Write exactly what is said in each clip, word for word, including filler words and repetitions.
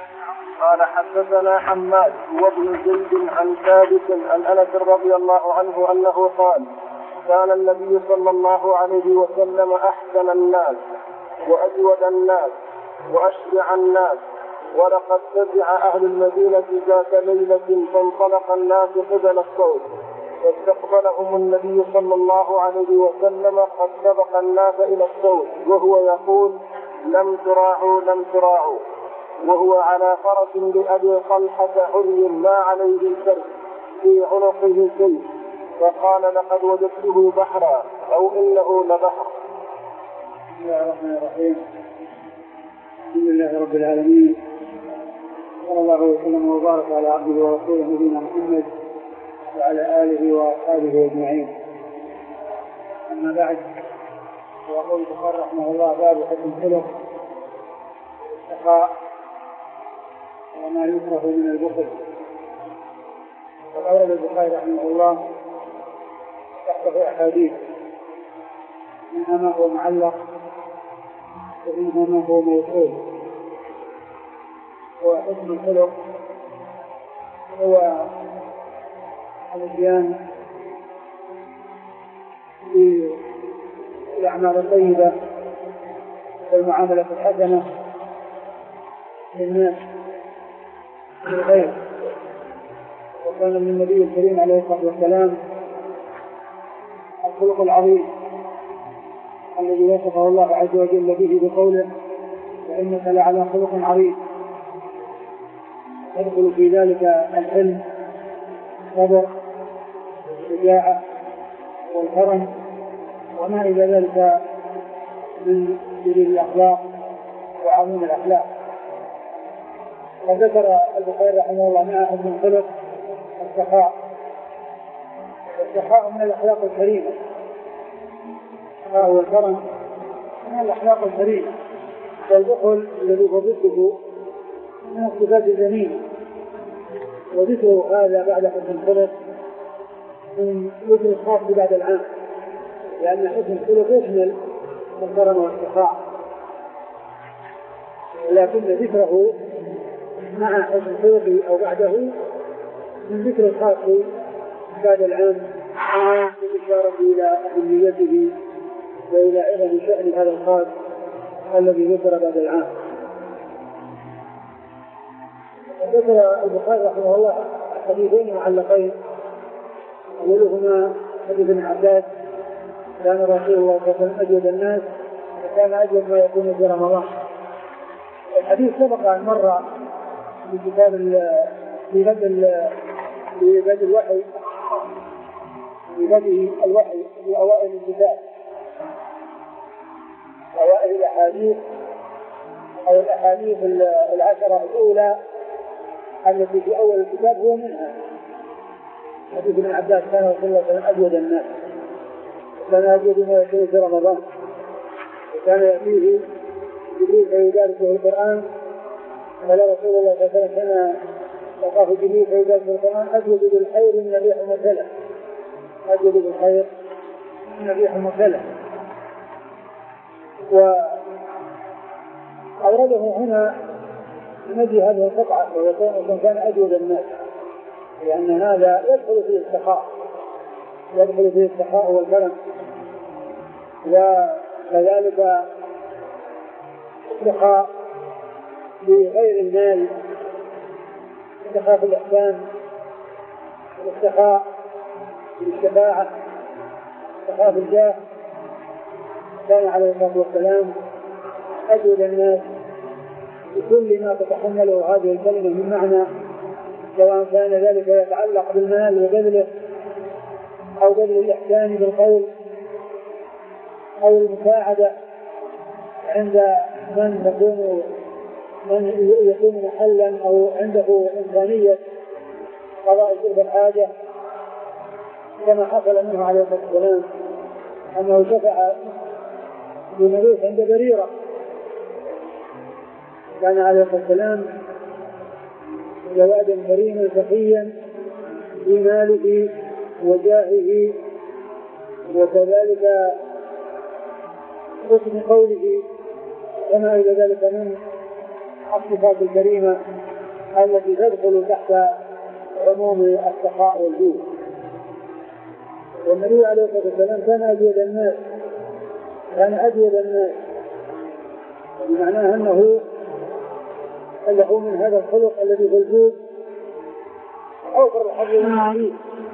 قال حدثنا حماد وابن زيد عن ثابت عن انس رضي الله عنه انه قال كان النبي صلى الله عليه وسلم احسن الناس واجود الناس واشجع الناس، ولقد فزع اهل المدينه ذات ليله فانطلق الناس قبل الصوت فاستقبلهم النبي صلى الله عليه وسلم قد سبق الناس الى الصوت وهو يقول لم تراعوا لم تراعوا، وهو على فرس لأبي طلحة حري ما عليه سيف في عنقه سيف، فقال لقد وجدته بحرا أو إنه لبحر. بسم الله الرحمن الرحيم. الحمد لله رب العالمين، صلى الله وسلم وبارك على عبده ورسوله نبينا محمد وعلى آله وأصحابه أجمعين. أما بعد، ويقول البخاري رحمه الله باب حسن الخلق والسخاء وما يكره من البخل. وقال البخاري رحمه الله تحته أحاديث، منها ما هو معلق ومنها ما هو موصول. وحسن الخلق هو الاتيان بالأعمال الطيبة والمعاملة الحسنة للناس بالخير. وكان من النبي الكريم عليه الصلاة والسلام الخلق العظيم الذي وصفه الله عز وجل به بقوله وإنك لعلى خلق عظيم، يدخل في ذلك الحلم الصبر والشجاعة والكرم وما إلى ذلك من جليل الأخلاق وعظيم الأخلاق. وذكر البخاري رحمه الله مع حسن الخلق السخاء. السخاء من الأخلاق الكريمة، السخاء والكرم من الأخلاق الكريمة، والبخل الذي ضده من الصفات الذميمة. وذكر هذا بعد حسن الخلق من ذكر الخاص بعد العام، لأن حسن الخلق يشمل الكرم والسخاء، لكن ذكره مع حسن الخلق أو بعده من ذكر الخاص بعد العام بالإشارة إلى أهميته وإلى عظم شأن هذا الخاص الذي ذكر بعد العام. ذكر البخاري رحمه الله حديثين معلقين، أولهما حديث ابن عباس كان رسول الله صلى الله عليه وسلم أجود الناس وكان أجود ما يكون في رمضان. الحديث سبق أن مر في كتاب في بدء في بدء الوحي في بدء الوحي في أوائل الكتاب، أوائل الأحاديث أو الأحاديث العشرة الأولى التي في أول الكتاب هو منها حديث ابن عباس كان رسول الله صلى الله عليه وسلم أجود الناس وكان أجود ما يكون في رمضان، وكان يأتيه جبريل فيدارسه القرآن. قال رسول الله صلى الله عليه وسلم كان يقف جبريل فيدارسه القرآن أجود بالخير من الريح المرسلة، أجود بالخير من الريح المرسلة. وأورده هنا نجي هذه القطعة ويكون كان أجود الناس، لأن هذا يدخل فيه السخاء، يدخل فيه السخاء والكرم، وكذلك السخاء بغير المال، السخاء في الإحسان، السخاء بالشفاعة، السخاء في الجاه. كان عليه الصلاة والسلام أجود الناس بكل ما تتحمله هذه الكلمة من معنى، سواء كان ذلك يتعلق بالمال وبذله أو بذل الإحسان بالقول أو المساعدة عند من تكون من يكون محلا أو عنده إمكانية قضاء تلك الحاجة، كما حصل منه عليه الصلاة والسلام أنه شفع بملوك عند بريرة. كان عليه الصلاة والسلام جوادا كريما سخيا في ماله وجاهه، وكذلك حسن قوله وما إلى ذلك من الصفات الكريمة التي تدخل تحت عموم السخاء والجود. والنبي عليه الصلاة والسلام كان أجود الناس كان أجود الناس بمعناه أنه له من هذا الخلق الذي في الجود أوفر الحظ والنعيم.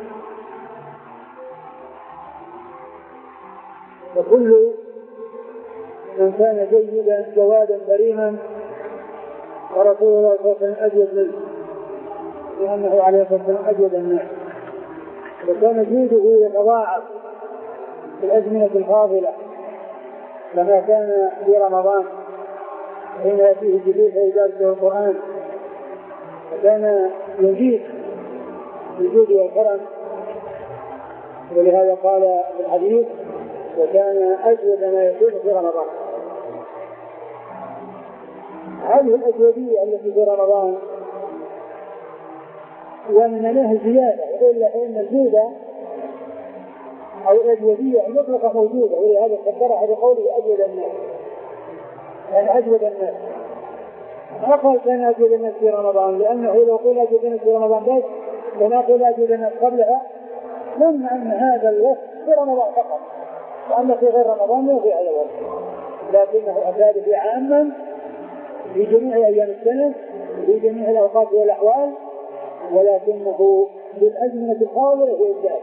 وكل من كان جيدا جوادا كريما ورسول الله صلى الله عليه وسلم أجود منه لأنه عليه الصلاة والسلام أجود الناس. وكان جوده يتضاعف في الأزمنة الفاضلة كما كان في رمضان حين يأتيه جبريل فيدارسه القرآن فكان يزيد بالجود والكرم. ولهذا قال في الحديث وكان أجود ما يكون في رمضان. هذه الأجودية التي في رمضان ومن له زيادة إلا أن الجودة أو الأجودية المطلقة موجودة. ولهذا فسرها بقوله أجود الناس يعني أجود الناس. ما قال كان أجود الناس في رمضان لأنه لو قيل أجود الناس في رمضان بس وما قيل أجود الناس قبلها ظن أن هذا الوصف في رمضان فقط وأن في غير رمضان ما في هذا الوصف لكنه أفاد به عاما في جميع أيام السنة في جميع الأوقات والأحوال ولكنه بالأزمنة الحاضرة هي الزاد.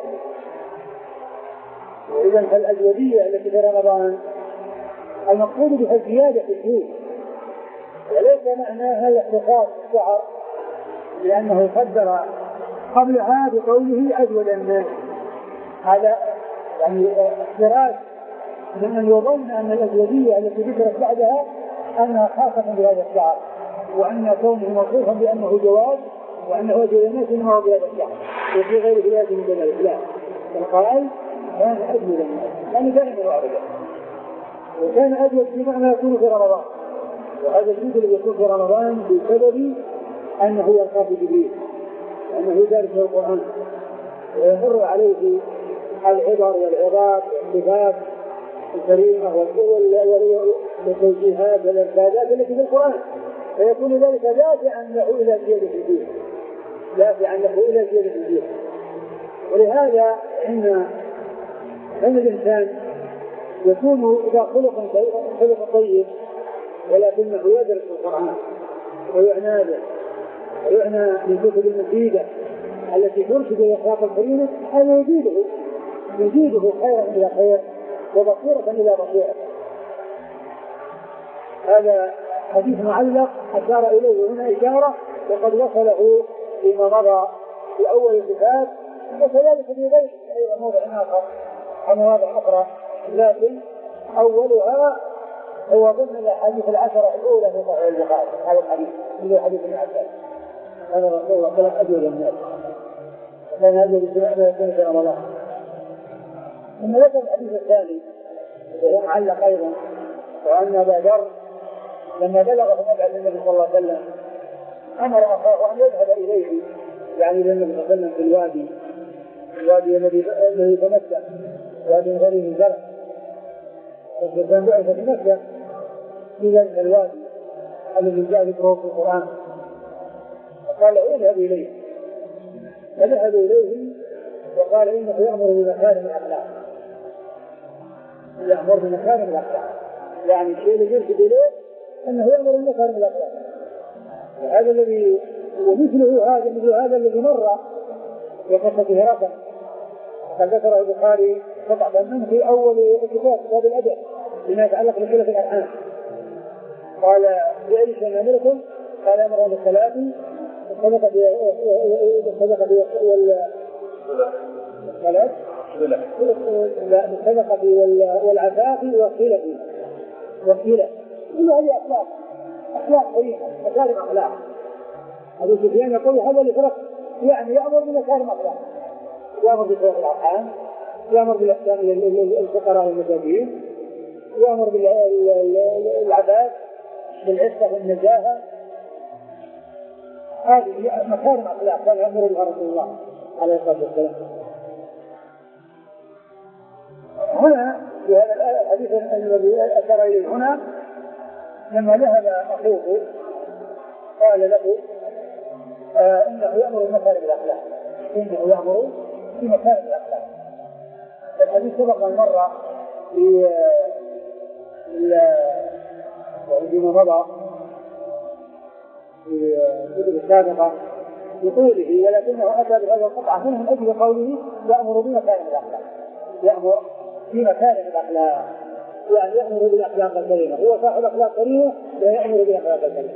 وإذا فالأجودية التي في رمضان المقصود بها الزيادة في الجود وليس معناها الاختصاص بالشعر لأنه قدر قبلها بقوله أجود الناس. هذا يعني احتراز من أن يظن أن الأجودية التي ذكرت بعدها أنها خاصة بهذا الشعر وأن كونه موصوفا بأنه جواد وأنه أجود الناس إنما هو بهذا الشعر وفي غير ذلك من ذلك. لا فقال كان أجود الناس يعني دائما وأبدا. وكان أجود بمعنى يكون في رمضان وهذا الجزء الذي يكون في رمضان بسبب أنه يلقى في جبريل وأنه يدرس القرآن ويمر عليه العبر والعظات والصفات الكريمة والتوجيهات والإرشادات التي في القرآن فيكون ذلك دافعا له إلى زيادة الدين دافعا له إلى زيادة الدين. ولهذا إن أن الإنسان يكون إذا خلق خلق طيب ولكنه يدرس القرآن ويعنى به ويعنى بالكتب المفيدة التي ترشد الأخلاق الكريمة هذا يزيده يزيده خيرا إلى خير وبصيرة إلى بصيرة. هذا حديث معلق أشار إليه هنا إشارة وقد وصله فيما مضى في أول الكتاب وكذلك في غيره أيضا موضع آخر أو مواضع أخرى لكن أولها هو ضمن الأحاديث العشرة الأولى في صحيح البخاري. هذا الحديث من حديث ابن عباس كان رسول الله صلى الله عليه وسلم أجود الناس كان أجود السنة يكون في رمضان. ثم ذكر الحديث الثاني وهو معلق أيضا وأن أبا ذر لما بلغ مبعث النبي صلى الله عليه وسلم أمر أخاه أن يذهب إليه يعني للنبي صلى الله عليه وسلم في الوادي الوادي الذي تمتع وادي غريب الزرع وكان بعث في مكة في ذلك الوادي الذي جاء ذكره في القرآن فقال اذهب إليه فذهب إليه وقال إنه يأمر بمكارم الأخلاق يأمر بمكارم الأخلاق يعني الشيء الذي يرشد إليه أنه يأمر بمكارم الأخلاق. وهذا الذي ومثله هذا مثل هذا الذي مر في قصة هرقل قد ذكره البخاري قطعة منه في أول كتاب كتاب الأدب بما يتعلق بصلة الأرحام. قال بأي شيء أمركم؟ قال أمر بالصلاة والصدقة بالصدقة بالصدقة والعفاف والصلة والصلة كل هذه أخلاق أخلاق طيبة مكارم أخلاق. أبو سفيان يقول هذا اللي فرق يعني يأمر بمكارم أخلاق يأمر بصلة الأرحام يأمر بالإحسان للفقراء والمساكين يأمر بالعفاف بالعفة والنزاهة. هذه مكارم أخلاق كان يأمر بها رسول الله عليه الصلاة والسلام. هنا في هذا الحديث الذي أشار إليه هنا لما ذهب أخوه قال له آه إنه يأمر بمكارم الأخلاق، إنه يأمر بمكارم الأخلاق. الحديث سبق المرة في فيما مضى في الكتب السابقة بطوله، ولكنه أتى بهذا القطعة منه من أجل قوله يأمر بمكارم الأخلاق، يأمر بمكارم الأخلاق، يعني يأمر بالأخلاق الكريمة، هو صاحب أخلاق كريمة ويأمر بالأخلاق الكريمة،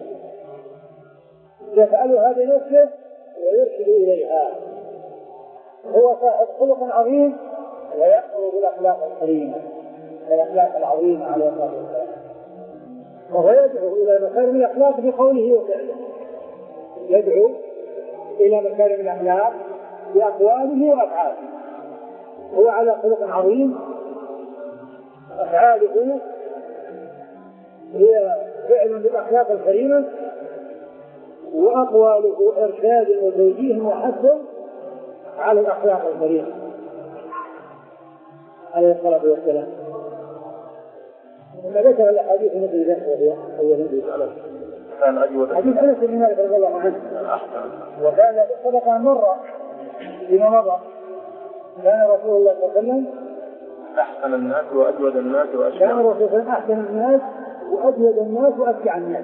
يفعلها بنفسه ويرشد إليها، هو صاحب خلق عظيم ويأمر بالأخلاق الكريمة، الأخلاق العظيمة على الصلاة والسلام، وهو يدعو إلى مكارم الأخلاق بقوله وفعله، يدعو إلى مكارم الأخلاق بأقواله وأفعاله، هو على خلق عظيم، أفعاله هي فعل بالأخلاق الكريمة، وأقواله إرشاد وتوجيه وحث على الأخلاق الكريمة عليه الصلاة والسلام. ثم ذكر الأحاديث التي ذكرها وهي أولا حديث أنس بن مالك رضي الله عنه، وكان سبق مرة فيما مضى، كان رسول الله صلى الله عليه وسلم أحسن الناس وأجود الناس وأشجع، كان رسول الله صلى الله عليه وسلم أحسن الناس وأجود الناس وأشجع الناس.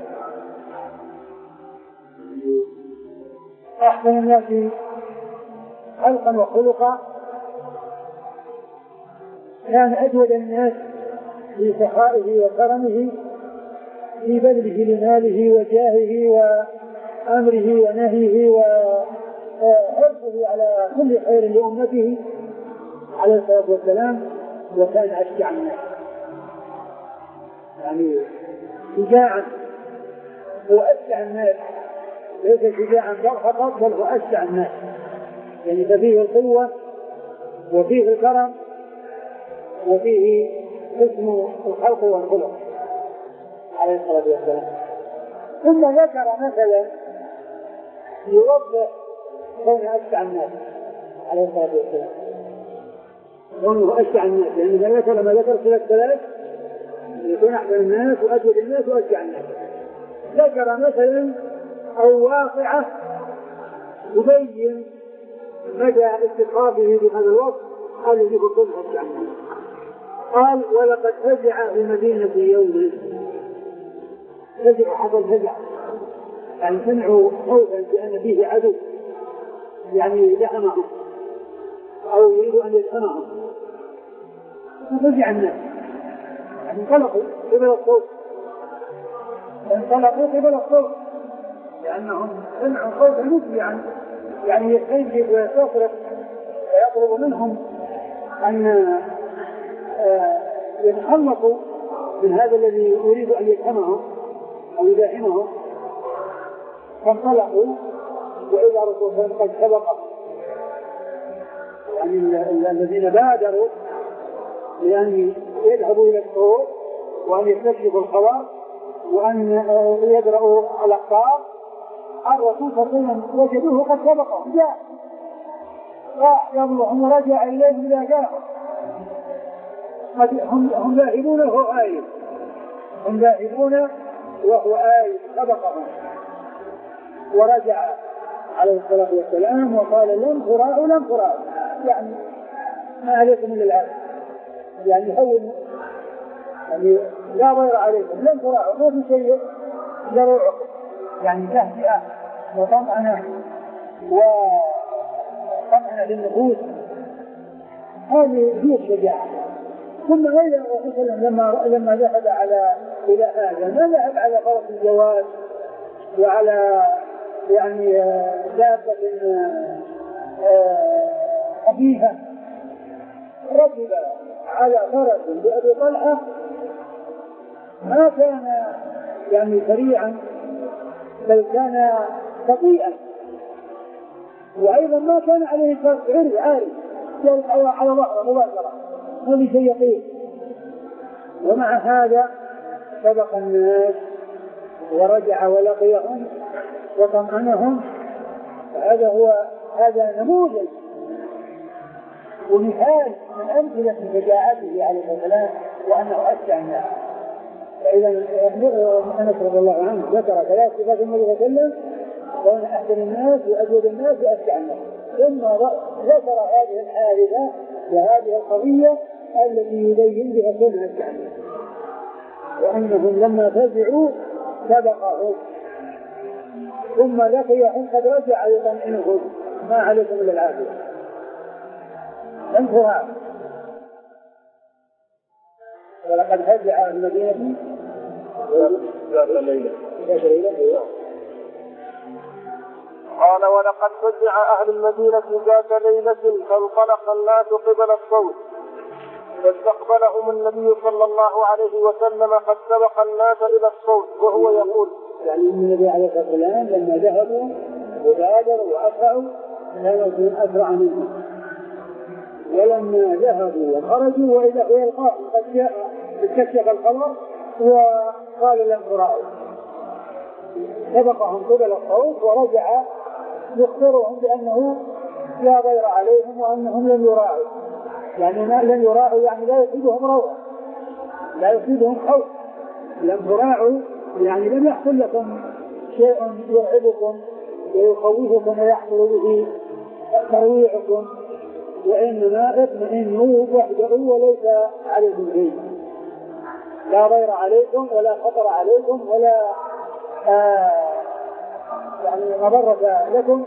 أحسن الناس خلقا وخلقا، كان أجود الناس في سخائه وكرمه، في بذله لماله وجاهه وأمره ونهيه وحرصه على كل خير لأمته عليه الصلاة والسلام، وكان أشجع الناس، يعني شجاعا، هو أشجع الناس، ليس شجاعا فقط بل هو أشجع الناس، يعني فيه القوة وفيه الكرم وفيه حسن الخلق والخلق عليه الصلاة والسلام. ثم ذكر مثلا يوضح كون أشجع الناس عليه الصلاة والسلام، كونه أشجع الناس، لأن يعني ذكر لما ذكر صلة ثلاث يكون أحسن الناس وأجود الناس وأشجع الناس، ذكر مثلا أو واقعة يبين مدى استقامته بهذا الوصف الذي يكون أشجع الناس. قال ولقد فزع في مدينة يوم، فزع حصل فزع، يعني سمعوا خوفا بأن فيه عدو يعني لحمهم أو يريد أن يلحمهم، ففزع الناس، يعني انطلقوا قبل الصوت، انطلقوا قبل الصوت لأنهم سمعوا خوفا مفزعا، يعني يستنجد ويستصرخ ويطلب منهم أن يتخلصوا من هذا الذي يريد أن يلحمهم أو يداهمهم، فانطلقوا وإذا رسول الله قد سبقوا، يعني الذين بادروا لأن يذهبوا إلى الصور وأن يستكشفوا الخبر وأن يدرأوا الأخطار، الرسول صلى الله عليه وسلم وجدوه قد سبقهم، جاء راح يضلهم ورجع إليهم إذا جاءهم، هم, هم ذاهبون وهو آيب، هم ذاهبون وهو آيب سبقهم، ورجع عليه الصلاة والسلام وقال لن تراعوا لن تراعوا، يعني ما عليكم إلا العالم، يعني هون يعني لا ضير عليكم، لن تراعوا ما في شيء ضروركم، يعني تهدئة وطمأنة وطمأنة للنفوس، هذه هي الشجاعة. ثم غير الرسول صلى الله عليه وسلم لما لما ذهب على إلى هذا ما ذهب على فرس الجواد وعلى يعني دابة خفيفة، ركب على فرس بأبي طلحة ما كان يعني سريعا بل كان بطيئا، وأيضا ما كان عليه فرس عري عاري على ظهره مباشرة، ما في شيء يقين، ومع هذا سبق الناس ورجع ولقيهم وطمأنهم. هذا هو هذا نموذج ومثال من أمثلة شجاعته عليه السلام وأنه أشجع الناس، فإذا أنس رضي الله عنه ذكر ثلاث صفات النبي صلى الله عليه وسلم: وأن أحسن الناس وأجود الناس وأشجع الناس. ثم ذكر هذه الحادثة وهذه القضية التي يبين بها كونه أشجع الناس، وأنهم لما فزعوا سبقهم ثم لقيهم قد رجع يطمئنهم: ما عليكم إلا العافية. انتهى. ولقد فزع المدينة ذات الليلة. قال: ولقد فزع أهل المدينة ذات ليلة فانطلق الناس قبل الصوت فاستقبلهم النبي صلى الله عليه وسلم قد سبق الناس إلى الصوت وهو يقول: يعني النبي عليه الصلاة والسلام لما ذهبوا وبادروا وأسرعوا كانوا أسرع منهم، ولما ذهبوا وخرجوا وإذا هو يلقاه قد جاء استكشف الخبر وقال لم تراعوا، سبقهم قبل الصوت ورجع يخبرهم بأنه لا ضير عليهم وأنهم لم يراعوا. يعني ما لم يراعوا يعني لا يصيبهم روعة، لا يصيبهم خوف. لم تراعوا يعني لم يحصل لكم شيء يرعبكم ويخوفكم ويحصل به ترويعكم، وإنما اطمئنوا واهدئوا وليس عليكم شيء، لا ضير عليكم ولا خطر عليكم ولا آه يعني مضرة لكم.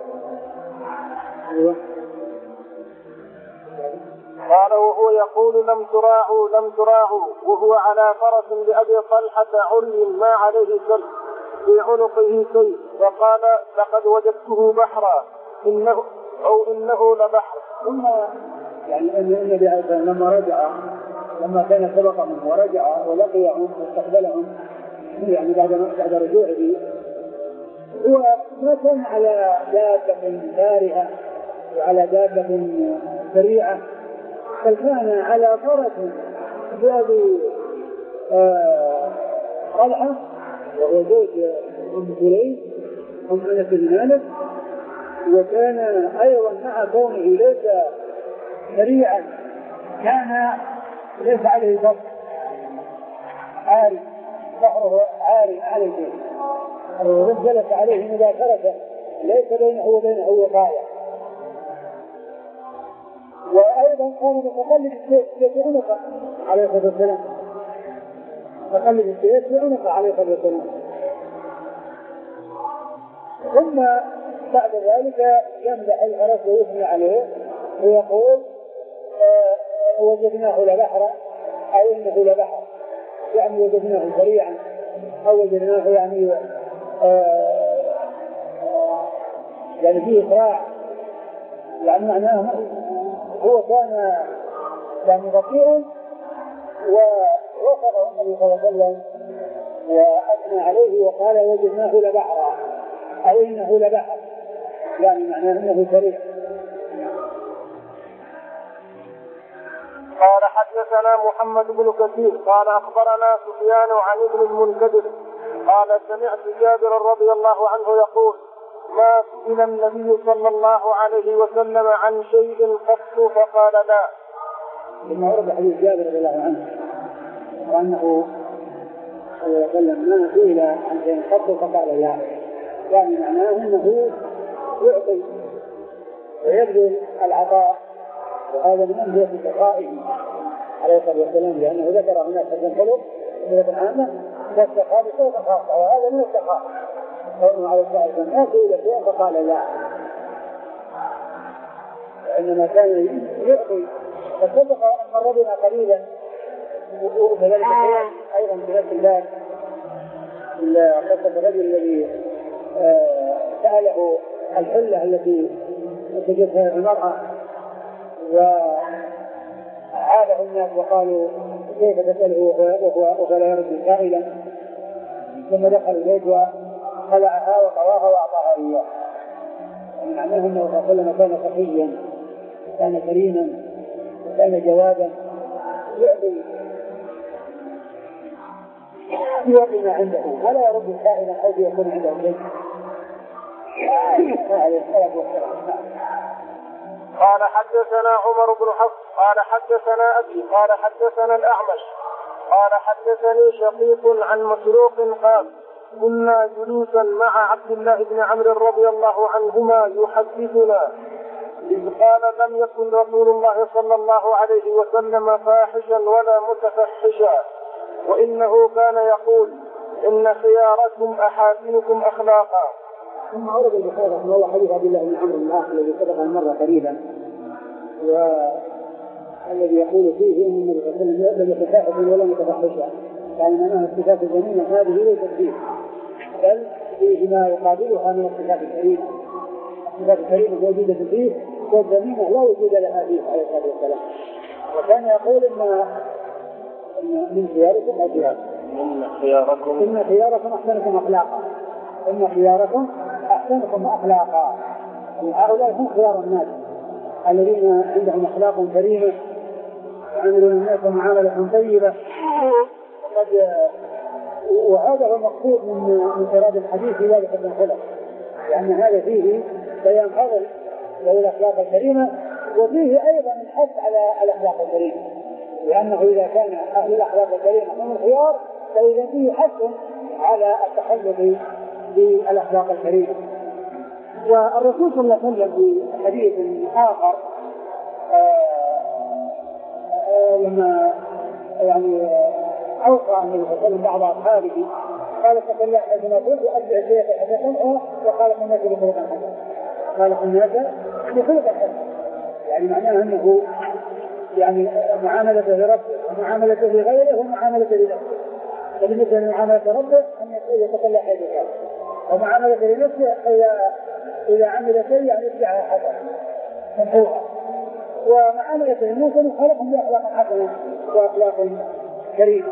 قال: وهو يقول: لم تراعوا لم تراعوا وهو على فرس لأبي طلحة عري ما عليه كلب في عنقه سيف، وقال: لقد وجدته بحرا إنه أو إنه لبحر. ثم يعني أن النبي عليه الصلاة والسلام لما رجع لما كان سبقهم ورجع ولقيهم واستقبلهم يعني بعد بعد رجوعه، هو ما كان على دابة بارهة وعلى دابة سريعة، بل كان على فرس بأبي طلحة وهو زوج أم سليم أم أنس بن مالك، وكان أيضا مع كونه ليس سريعا كان ليس عليه ضغط عاري، ظهره عاري عليه ونزلت عليه مباشرة ليس بينه وبينه وقاية. وأيضا كان متقلب السيف في عنقه عليه الصلاة والسلام، متقلب السيف في عنقه عليه الصلاة والسلام. ثم بعد ذلك يمدح الفرس ويثني عليه ويقول: آه وجدناه لبحرا أو إنه لبحر، يعني وجدناه سريعا أو وجدناه يعني آه يعني فيه إسراع، يعني معناه هو كان يعني بطيئا. ووصفه النبي صلى الله عليه وسلم وأثنى عليه وقال: وجدناه لبحرا أو إنه لبحر، يعني معناه أنه سريع. قال: حدثنا محمد بن كثير قال: أخبرنا سفيان عن ابن المنكدر قال: سمعت جابر رضي الله عنه يقول: ما سئل النبي صلى الله عليه وسلم عن شيء قط فقال لا. لما ورد حديث جابر رضي الله عنه وأنه صلى الله عليه وسلم ما سئل عن شيء قط فقال لا، يعني معناه أنه يعطي ويبذل العطاء، وهذا من أمثلة سخائه عليه الصلاة والسلام، لأنه ذكر هناك حسن خلق بصفة عامة والسخاء بصفة خاصة، وهذا من السخاء قوله عليه الصلاة والسلام ما سئل شيء فقال لا، إنما كان يعطي. فسبق أن مر بنا قليلا وكذلك أيضا في نفس الباب قصة الرجل الذي سأله الحلة التي تجدها المرأة وعاده الناس وقالوا: كيف تسأله وهو لا يرد سائلا؟ ثم دخل البيت وخلعها وطواها وأعطاها إياه. معناه أنه صلى الله عليه وسلم كان سخيا، كان كريما، كان جوادا، يعطي يعطي ما عنده ولا يرد سائلا حيث يكون عنده شيء. قال: حدثنا عمر بن حفص قال: حدثنا أبي قال: حدثنا الأعمش قال حدثني شقيق عن مسروق قال كنا جلوسا مع عبد الله بن عمرو رضي الله عنهما يحدثنا إذ قال لم يكن رسول الله صلى الله عليه وسلم فاحشا ولا متفحشا وإنه كان يقول إن خياركم أحاسنكم أخلاقا. ثم أورد البخاري رحمه الله حديث عبد الله بن عمرو الآخر الذي سبق المرة قريبا والذي يقول فيه إن النبي صلى الله عليه وسلم لم يتفاحش ولا متفحشا، يعني معناها الصفات الذميمة هذه ليست فيه، بل فيه ما يقابلها من الصفات الكريمة. الصفات الكريمة موجودة فيه والذميمة لا وجود لها فيه عليه الصلاة والسلام. وكان يقول إن من خياركم أخلاقا إن خياركم إن خياركم أحسنكم أخلاقا إن خياركم أحسنكم أخلاقا. هؤلاء هم خيار الناس الذين عندهم أخلاق كريمة يعاملون الناس معاملة طيبة. وقد وهذا هو المقصود من من إيراد الحديث في ذلك الخلق، لأن هذا فيه بيان فضل الأخلاق الكريمة وفيه أيضا الحث على الأخلاق الكريمة، لأنه إذا كان أهل الأخلاق الكريمة هم الخيار فإذا فيه حث على التحلق بالأخلاق الكريمة. والرسول صلى الله عليه وسلم في حديث آخر آآ آآ لما يعني أوصى النبي صلى الله عليه وسلم بعض أصحابه قال اتق الله حيثما كنت وأتبع الشيخ حتى تنهى وقال الناس بخلق حسن قال الناس بخلق حسن، يعني معناه أنه يعني معاملته لربه ومعاملته لغيره ومعاملته لنفسه. فبالنسبة لمعاملة ربه أن يتقلع حيث قال، ومعاملته لنفسه إذا إذا عمل شيء يعني يتبعها حسن مفهومة، ومعاملته للناس أن خلقهم بأخلاق حسنة وأخلاق كريمة.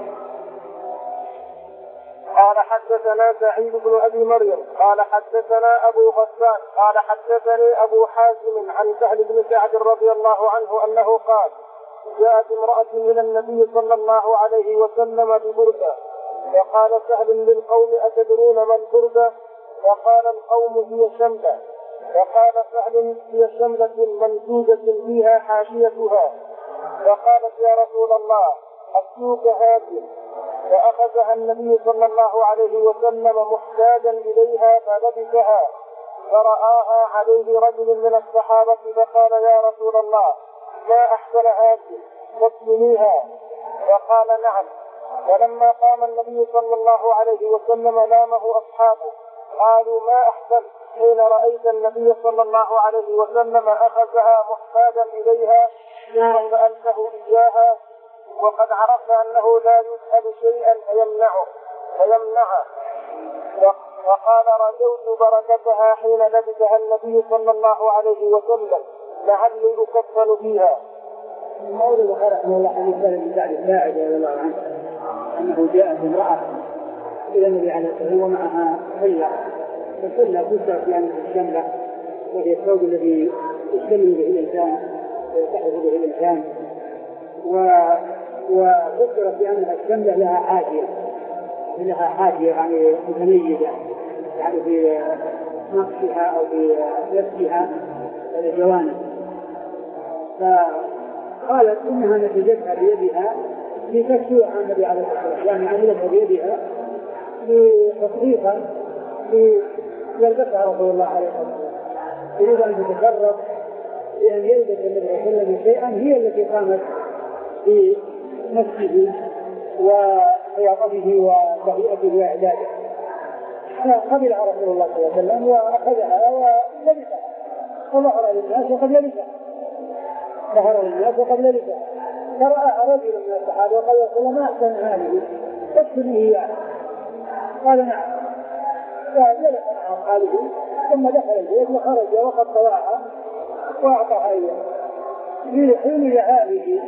قال حدثنا سعيد بن أبي مريم قال حدثنا أبو غسان قال حدثني أبو حازم عن سهل بن سعد رضي الله عنه أنه قال جاءت امرأة إلى النبي صلى الله عليه وسلم ببردة وقال سهل للقوم أتدرون ما البردة؟ وقال القوم هي شملة. فقال سهل هي شملة منسوجة فيها حاشيتها. فقالت يا رسول الله أكسوك هذه؟ فأخذها النبي صلى الله عليه وسلم محتاجا إليها فلبسها فرآها عليه رجل من الصحابة فقال يا رسول الله ما أحسن هذه تسلميها؟ فقال نعم. ولما قام النبي صلى الله عليه وسلم لامه أصحابه قالوا ما أحسن حين رأيت النبي صلى الله عليه وسلم أخذها محتاجا إليها ثم سألته إياها وقد عرفت أنه لا يسأل شيئا فيمنعه فيمنعه وقال رجوت بركتها حين لبسها النبي صلى الله عليه وسلم لعلي أكفن فيها. المولى البخاري رحمه الله حديث سهل بن سعد الساعدي رضي الله عنه أنه جاءت امرأة إلى النبي عليه الصلاة والسلام ومعها حلة، فالحلة تسرق يعني في الشملة وهي الثوب الذي يشتمل به الإنسان ويتحف به الإنسان، وذكرت بأنها الشملة لها حاجية لها حاجية يعني متميزة يعني في نقشها أو في لبسها الجوانب. فقالت إنها نتيجتها بيدها لتكسوها النبي عليه الصلاة والسلام، يعني عملتها بيدها لتطبيقا ليلبسها رسول الله عليه الصلاة والسلام، يريد أن تتشرف بأن يلبس النبي صلى الله عليه وسلم شيئا هي التي قامت في نفسه وحياطته وتهيئته وإعداده. فقبلها رسول الله صلى الله عليه وسلم وأخذها ولبسها فظهر للناس وقد لبسها ظهر للناس وقد لبسها فرأى رجل من الصحابة وقال رسول الله ما أحسن هذه تكفني إياها؟ قال نعم. فجلس مع أصحابه ثم دخل البيت وخرج وقد طوعها وأعطاها إياه. في حين ذهابه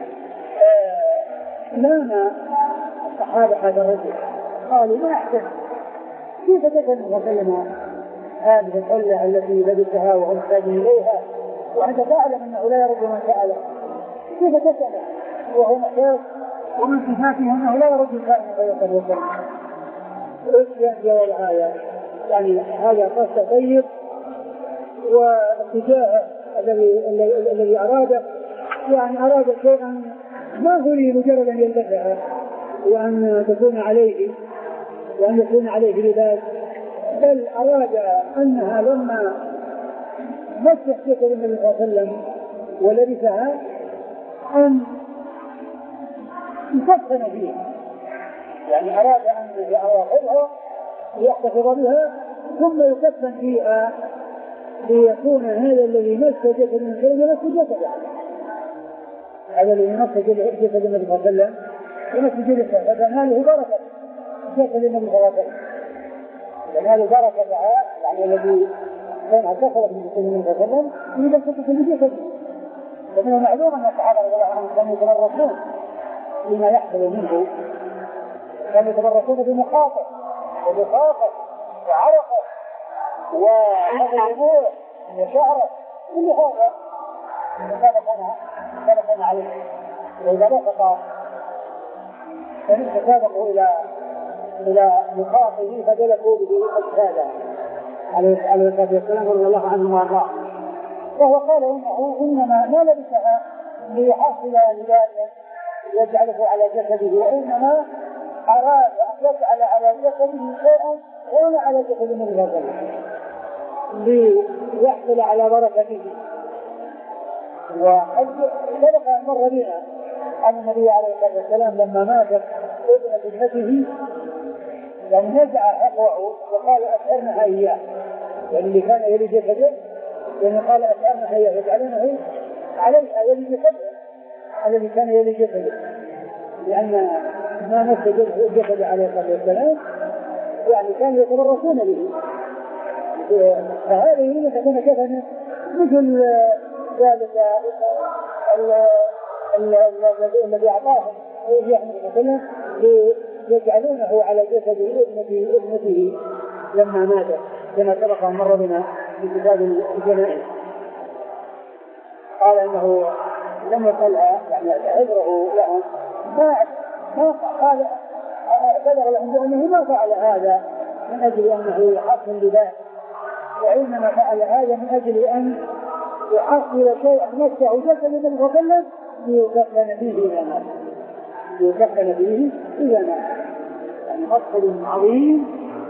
لام الصحابة هذا الرجل قالوا ما أحسن كيف تكن وسلم هذه الحلة التي لبسها وهم محتاجين إليها وأنت تعلم أنه لا يرد من سأله، كيف تسأل وهو محتاج ومن صفاته أنه لا يرد الكائن فيصل وسلم؟ إيش جواب الآية؟ يعني هذا قصة طيب واتجاهه الذي الذي أراده يعني أراد شيئا ما هو لمجرد أن يلبسها وأن تكون عليه وأن يكون عليه لباس، بل أراد أنها لما مسح جسد النبي صلى الله عليه وسلم ولبسها أن يكفن فيها، يعني أراد أن يأخذها ليحتفظ بها ثم يكفن فيها ليكون هذا الذي مس جسد النبي صلى الله عليه وسلم يمس جسده، هذا الذي مس جسد النبي صلى الله عليه وسلم يمس جسده، فتناله بركة جسد النبي صلى الله عليه وسلم، تنال بركتها يعني الذي كان كفرت من جسد النبي صلى الله عليه وسلم يريد أن تكون بجسده. ومن المعلوم أن الصحابة رضي الله عنهم كانوا يتبركون لما يحصل منه، كانوا يتبركون بمخاطر وبخاطر وعرقه وحفظه وشعره كل هذا سبقنا عليه، وإذا بسط فسابقوا إلى إلى مخاطه فجلسوا به أجسادا عليه الصلاة والسلام رضي الله عنه وأرضاه. وهو قال إنه إنما ما لبسها ليحصل لباسا يجعله على جسده، وإنما أراد أن يجعل على جسده شيئا كان على جسد النبي صلى الله عليه وسلم ليحصل على بركته. وقد سبق أن مر بنا أن النبي عليه الصلاة والسلام لما ماتت ابنة ابنته يعني نزع أقوعه وقال أسألنها إياه، يعني اللي كان يلي جسده يعني قال أسألنها إياه يجعلونه عليها يلي جسده الذي كان يلي جسده، لأن ما مس جسد عليه الصلاة والسلام يعني كانوا يتبركون به، فهذا يريد أن تكون كفنه مثل ذلك الذي أعطاهم يحمل يجعلونه على جسد ابنته ابنته لما مات، كما سبق أن مر بنا في كتاب الجنائز. قال إنه لم يقلها يعني عذره لهم ما ما قال بلغ لهم بأنه ما فعل هذا من أجل أنه يحصل لباس، وإنما فعل هذا من أجل أن يحصل شيئا مسه جسد النبي صلى الله عليه وسلم ليكفن فيه إذا مات، ليكفن فيه إذا مات. يعني مقصد عظيم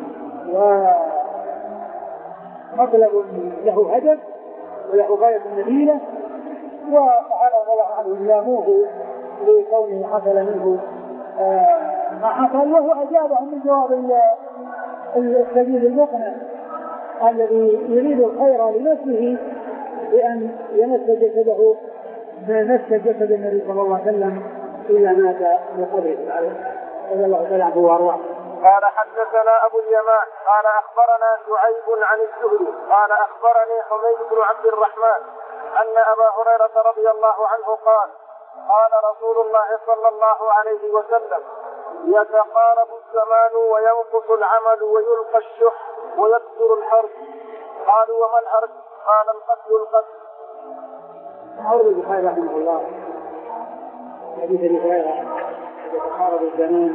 ومطلب له هدف وله غاية نبيلة، وصحابة رضي الله عنهم لاموه لكونه حصل منه ما حصل، وهو أجابهم من جواب السبيل المقنع الذي يريد الخير لنفسه بأن يمس جسده ما مس جسد النبي صلى الله عليه وسلم إذا مات بقبره رضي الله تعالى عنه وأرضاه. قال حدثنا أبو اليمان قال أخبرنا شعيب عن الزهري قال أخبرني حميد بن عبد الرحمن أن أبا هريرة رضي الله عنه قال قال رسول الله صلى الله عليه وسلم يتقارب الزمان وينقص العمل ويلقى الشح ويكثر الحرب. قالوا وما الحرب؟ قال القتل القتل. أورد البخاري رحمه الله حديث أبي هريرة يتقارب الزمان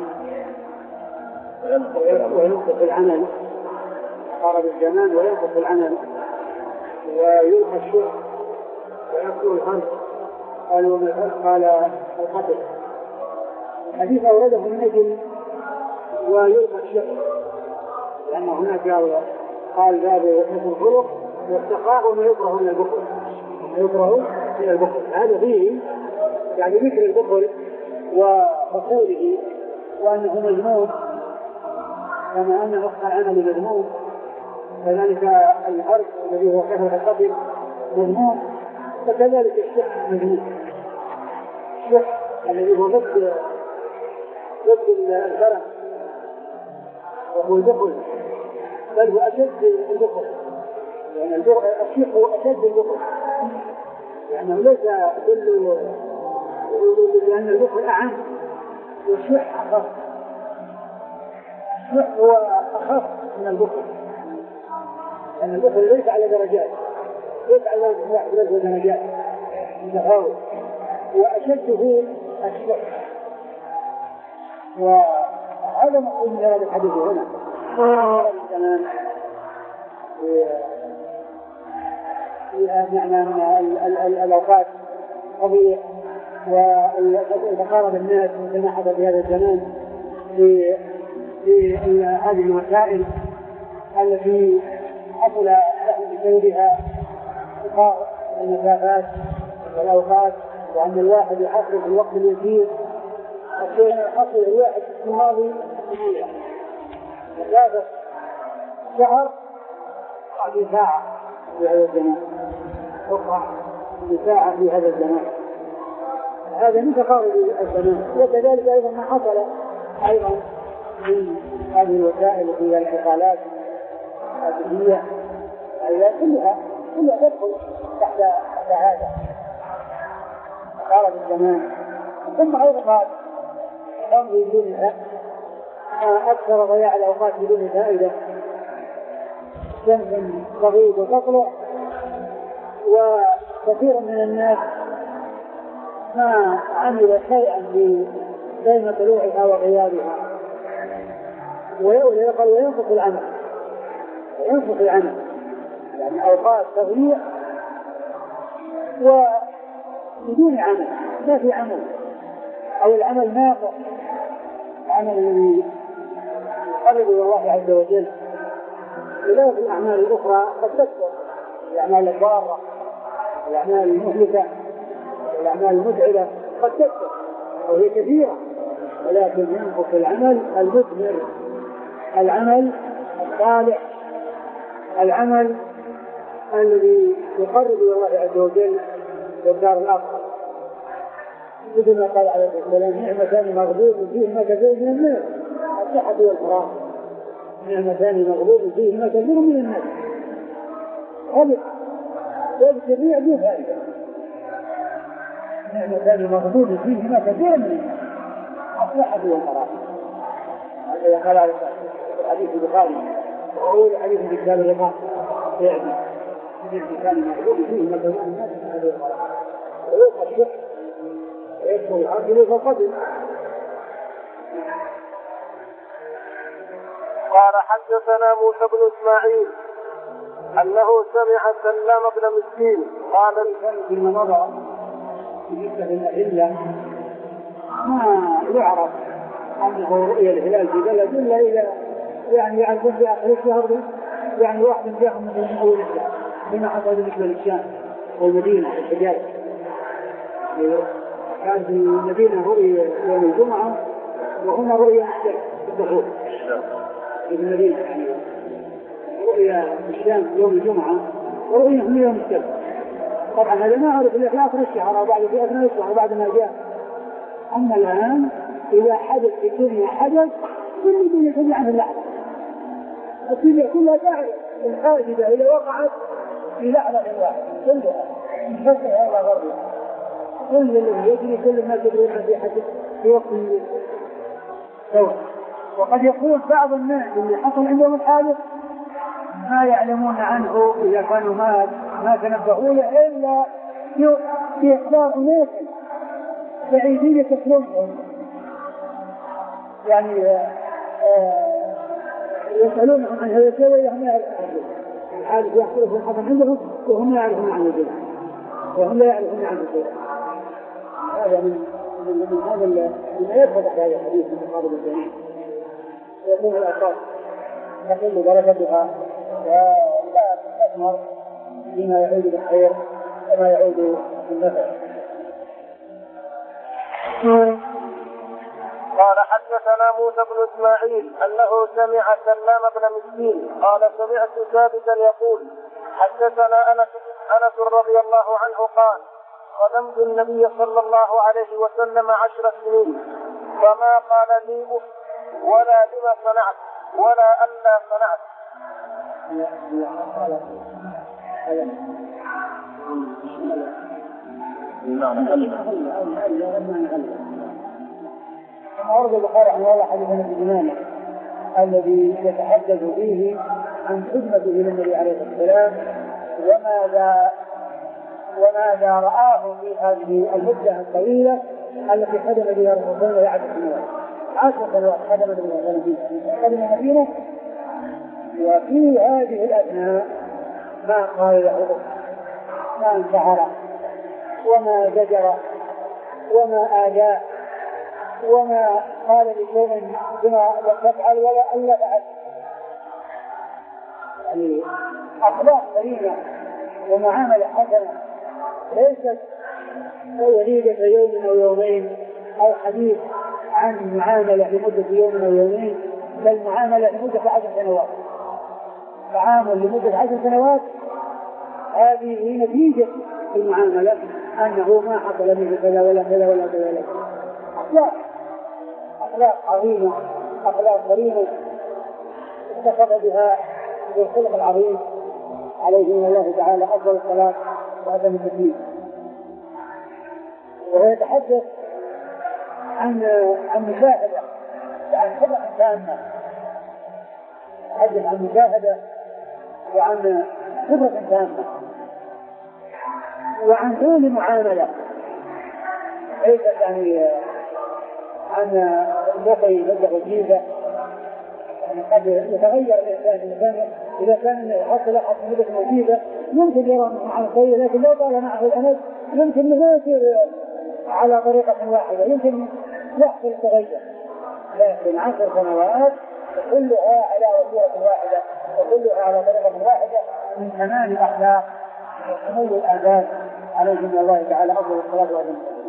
وينقص العمل، قارب الزمان وينقص العمل ويلقى الشح ويكثر الحرب. قالوا وما الحرب؟ قال القتل. حديث أورده من أجل ويلقى الشح، لأن هناك قال باب حسن الخلق والسخاء وما يكره من البخل، ما يكره من البخل. هذا فيه يعني ذكر البخل وفصوله وأنه مذموم، كما أن وقت العمل مذموم كذلك الحرب الذي هو كثرة القتل مذموم، فكذلك الشح مذموم. الشح الذي هو ضد ضد الكرم وهو البخل، بل هو أشد البخل، يعني الشح هو أشد البخل، لأنه ليس كل لأن البخل أعم والشح أخف. الشح هو أخف من البخل، لأن البخل ليس على درجات، ليس على واحد بل درجات متفاوت، وأشده الشح. وهذا مقصود من هذا الحديث هنا. الزمان فيها معنى من الأوقات قضية وتقارب الناس مثل ما حصل في هذا الزمان في في هذه الوسائل التي حصل لهم بسببها إقامة المسافات والأوقات، وأن الواحد يحصل في الوقت اليسير الشيء يحصل الواحد في هذه الدنيا مسافة شهر في ساعة في هذا الزمان أخرى في ساعة في هذا الزمان. هذا من تقارب الزمان. وكذلك أيضا ما حصل أيضا من هذه الوسائل في الانتقالات الدنيا كلها كلها تدخل تحت تحت هذا تقارب الزمان. ثم أيضا قال الأمر بدونها أكثر ضياع الأوقات بدون فائدة، شمس تغيب وتطلع وكثير من الناس ما عمل شيئا بين طلوعها وغيابها، ويقول وينقص العمل وينقص العمل يعني أوقات تضيع وبدون عمل، ما في عمل أو العمل ناقص، العمل الذي يقرب إلى الله عز وجل. خلاف الأعمال الأخرى قد تكثر، الأعمال الضارة الأعمال المهلكة الأعمال المتعبة قد تكثر وهي كثيرة، ولكن ينقص العمل المثمر، العمل الصالح، العمل الذي يقرب إلى الله عز وجل والدار الآخرة. مثل ما قال عليه الصلاة والسلام: نعمتان مغبون فيهما كثير من الناس، الصحة والفراغ. نعمتان مغبون فيهما كثير من الناس، هذا والجميع ذو فائدة. نعمتان مغبون فيهما كثير من الناس، الصحة والفراغ. هذا قال عليه الصلاة والسلام في حديث البخاري، وهو حديث في كتاب الرقاق يعني نعمتان مغبون فيهما كثير من الناس، الصحة والفراغ. ويوقع الشح ويدخل العقل فقدر. قال: حدثنا موسى بن اسماعيل انه سمع سلام بن مسكين قال: فيما مضى بالنسبه للادله ما يعرف انه رؤيا الهلال في بلد الا اذا يعني يعرفون في اخر الشهر، يعني واحد جاءهم من اول الشهر بما حصل بالنسبه للشام والمدينه والحجاز. كان في المدينه رؤيا يوم الجمعه وهنا رؤيا الدخول في المدينة، يعني رؤيا الشام يوم الجمعة ورؤيا هم يوم السبت. طبعا هذا ما أعرف إلا في آخر الشهر أو بعد في أثناء الشهر بعد ما جاء. أما الآن إذا حدث في الدنيا حدث كل الدنيا تجمع في اللحظة، الدنيا كلها تعرف الحادثة إذا وقعت في لحظة واحدة كلها من شرقها إلى غربها، كل الذي يجري كل ما تدرون في حدث في وقت سواء. وقد يقول بعض الناس اللي حصل عندهم الحادث ما يعلمون عنه إذا كانوا ما ما تنبهوا له إلا في إخبار ناس بعيدين يكسرونهم، يعني آه يسألونهم عن هذا الشيء وهم يعرفون الحادث يحصل في الحصل عندهم وهم لا يعرفون عنه شيء وهم لا يعرفون عنه شيء. هذا من من هذا ما يتضح هذا الحديث من مقابل الجميع. يكون الأفراد تقل بركتها ولا تثمر بما يعود بالخير وما يعود بالنفع. قال: حدثنا موسى بن اسماعيل انه سمع سلام بن مسكين قال: سمعت ثابتا يقول: حدثنا انس انس رضي الله عنه قال: خدمت النبي صلى الله عليه وسلم عشر سنين فما قال لي أف ولا لما صنعت ولا ألا صنعت. ورد البخاري عن هذا حديث ابن جمانة الذي يتحدث فيه عن خدمته للنبي عليه الصلاة والسلام وماذا وماذا رآه في هذه المدة الطويلة التي خدم بها الرسول صلى الله عليه وسلم. عشر سنوات خدم النبي صلى الله عليه وسلم خدم المدينة، وفي هذه الأثناء ما قال له ما انتحر وما زجر وما آذاه وما قال لشيء بما تفعل ولا ألا فعل. يعني أخلاق كريمة ومعاملة حسنة ليست وليدة يوم أو يومين أو حديث عن معاملة لمدة يوم أو يومين، بل معاملة لمدة عشر سنوات. تعامل لمدة عشر سنوات هذه نتيجة المعاملة أنه ما حصل منه كذا ولا كذا ولا كذا ولا كذا. أخلاق أخلاق عظيمة، أخلاق كريمة اتصف بها بالخلق العظيم عليه من الله تعالى أفضل الصلاة وأتم التسليم. وهو يتحدث عن عن مشاهدة وعن خلق تامة، يتحدث عن مشاهدة وعن خبرة تامة وعن طول معاملة، ليس يعني عن بقي مدة وجيزة. يعني قد يتغير الإنسان إذا كان حصل حصل مدة وجيزة يمكن يرى عن خير، لكن لو طال معه الأمد يمكن لا يصير على طريقة واحدة، يمكن يحصل تغير. لكن عشر سنوات كلها على وسيلة واحدة وكلها على طريقة واحدة من كمال الأخلاق وسمو الآداب عليه من الله تعالى أفضل الصلاة والسلام.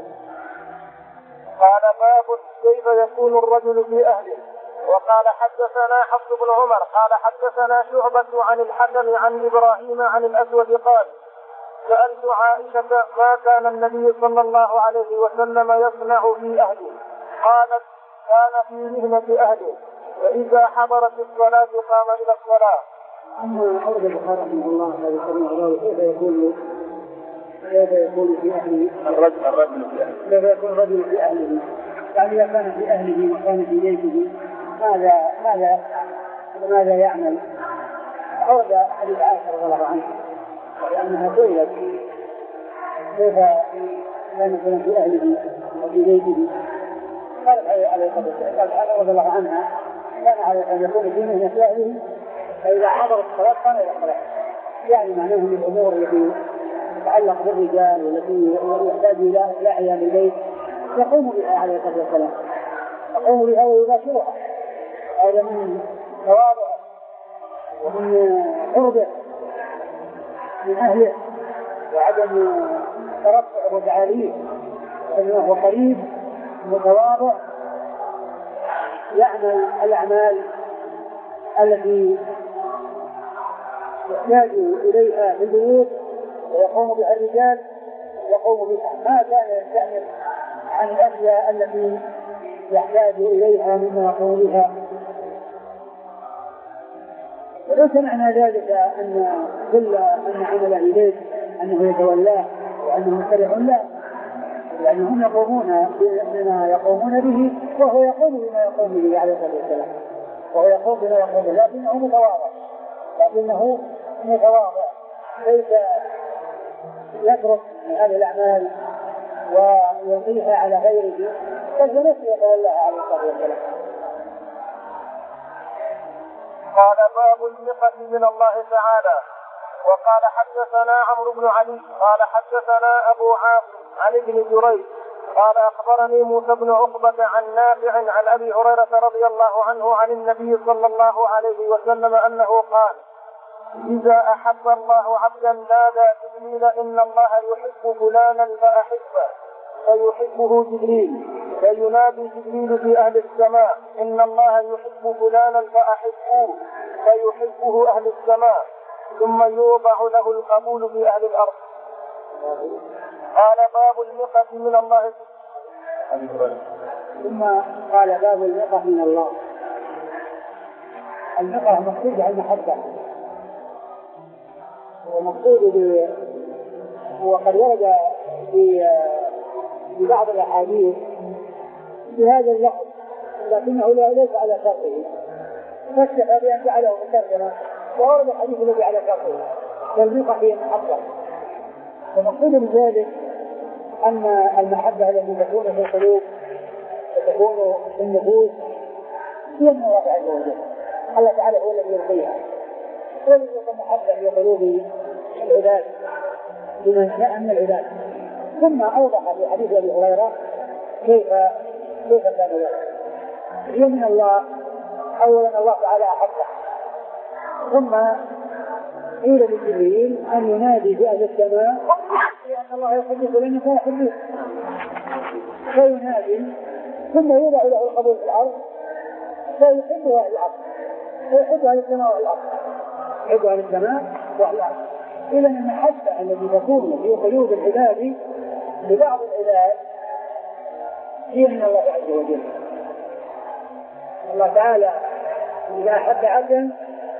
قال باب كيف يكون الرجل في أهله. وقال حدثنا حفص بن عمر قال حدثنا شعبة عن الحكم عن إبراهيم عن الأسود قال سألت عائشة ما كان النبي صلى الله عليه وسلم يصنع في أهله؟ قالت كان في مهنة أهله فإذا حضرت الصلاة قام إلى الصلاة. أما أورد البخاري رحمه الله هذا الكلام الله كيف يكون كيف يكون في أهله الرجل الرجل في أهله كيف يكون الرجل في أهله، يعني إذا كان في أهله وكان في بيته ماذا ماذا ماذا يعمل؟ أورد حديث عائشة رضي الله عنها لأنها سئلت كيف كان يكون في أهله وفي بيته، قالت عليه الصلاة والسلام قالت عائشة رضي الله عنها كان عليه أن يكون في مهنة أهله فإذا حضرت الصلاة قام إلى الصلاة. يعني معناه من الأمور التي تتعلق بالرجال والتي يحتاج إلى إلى أيام البيت يقوم بها عليه الصلاة والسلام، يقوم بها ويباشرها. هذا من تواضعه ومن قربه من أهله وعدم ترفعه وتعاليه، فإنه هو قريب متواضع يعمل الأعمال التي يحتاج إليها في البيوت ويقوم بها الرجال يقوم بها، ما كان يستأنف عن الأشياء التي يحتاج إليها مما يقوم بها. وليس معنى ذلك أن كل أن عمل إليه أنه يتولاه وأنه سرع له، لأنهم يقومون بما يقومون به وهو يقوم بما يقوم به عليه الصلاة والسلام، وهو يقوم بما يقوم به، لكنه متواضع لكنه متواضع ليس يترك هذه الأعمال ويلقيها على غيره، بل بنفسه يتولاها عليه الصلاة والسلام. قال باب الثقة من الله تعالى. وقال حدثنا عمرو بن علي قال حدثنا أبو عاصم عن ابن جريج قال أخبرني موسى بن عقبة عن نافع عن أبي هريرة رضي الله عنه عن النبي صلى الله عليه وسلم أنه قال إذا أحب الله عبدا نادى جبريل إن الله يحب فلانا فأحبه فيحبه جبريل، فينادي جبريل في أهل السماء إن الله يحب فلانا فأحبوه فيحبه أهل السماء، ثم يوضع له القبول في أهل الأرض. قال باب الثقة من الله. ثم قال باب الثقة من الله. الثقة مقصود عن المحبة، ومقصود وقد ورد في في بعض الأحاديث بهذا اللفظ لكنه ليس على شرطه، فاكتفى بأن جعله مترجما، وورد الحديث الذي على شرطه والثقة هي المحبة. ومقصود بذلك أن المحبة التي تكون في القلوب وتكون في النفوس هي من الله عز وجل. الله تعالى هو الذي يلقيها، هو الذي يلقي المحبة في قلوب العباد لمن شاء من العباد، ثم أوضح في حديث أبي هريرة كيف كيف كان ذلك. يمن الله أولا الله تعالى أحبه، ثم قيل لجبريل أن ينادي في أهل السماء لأن الله يحب فلانك يحبه، فينادي ثم يوضع له القبول في الأرض فيحبها أهل الأرض، فيحبها أهل السماء والأرض، يحبها أهل السماء والأرض. إذا المحبة التي تكون في قلوب العباد لبعض العباد هي من الله عز وجل. الله تعالى إذا أحب عبدا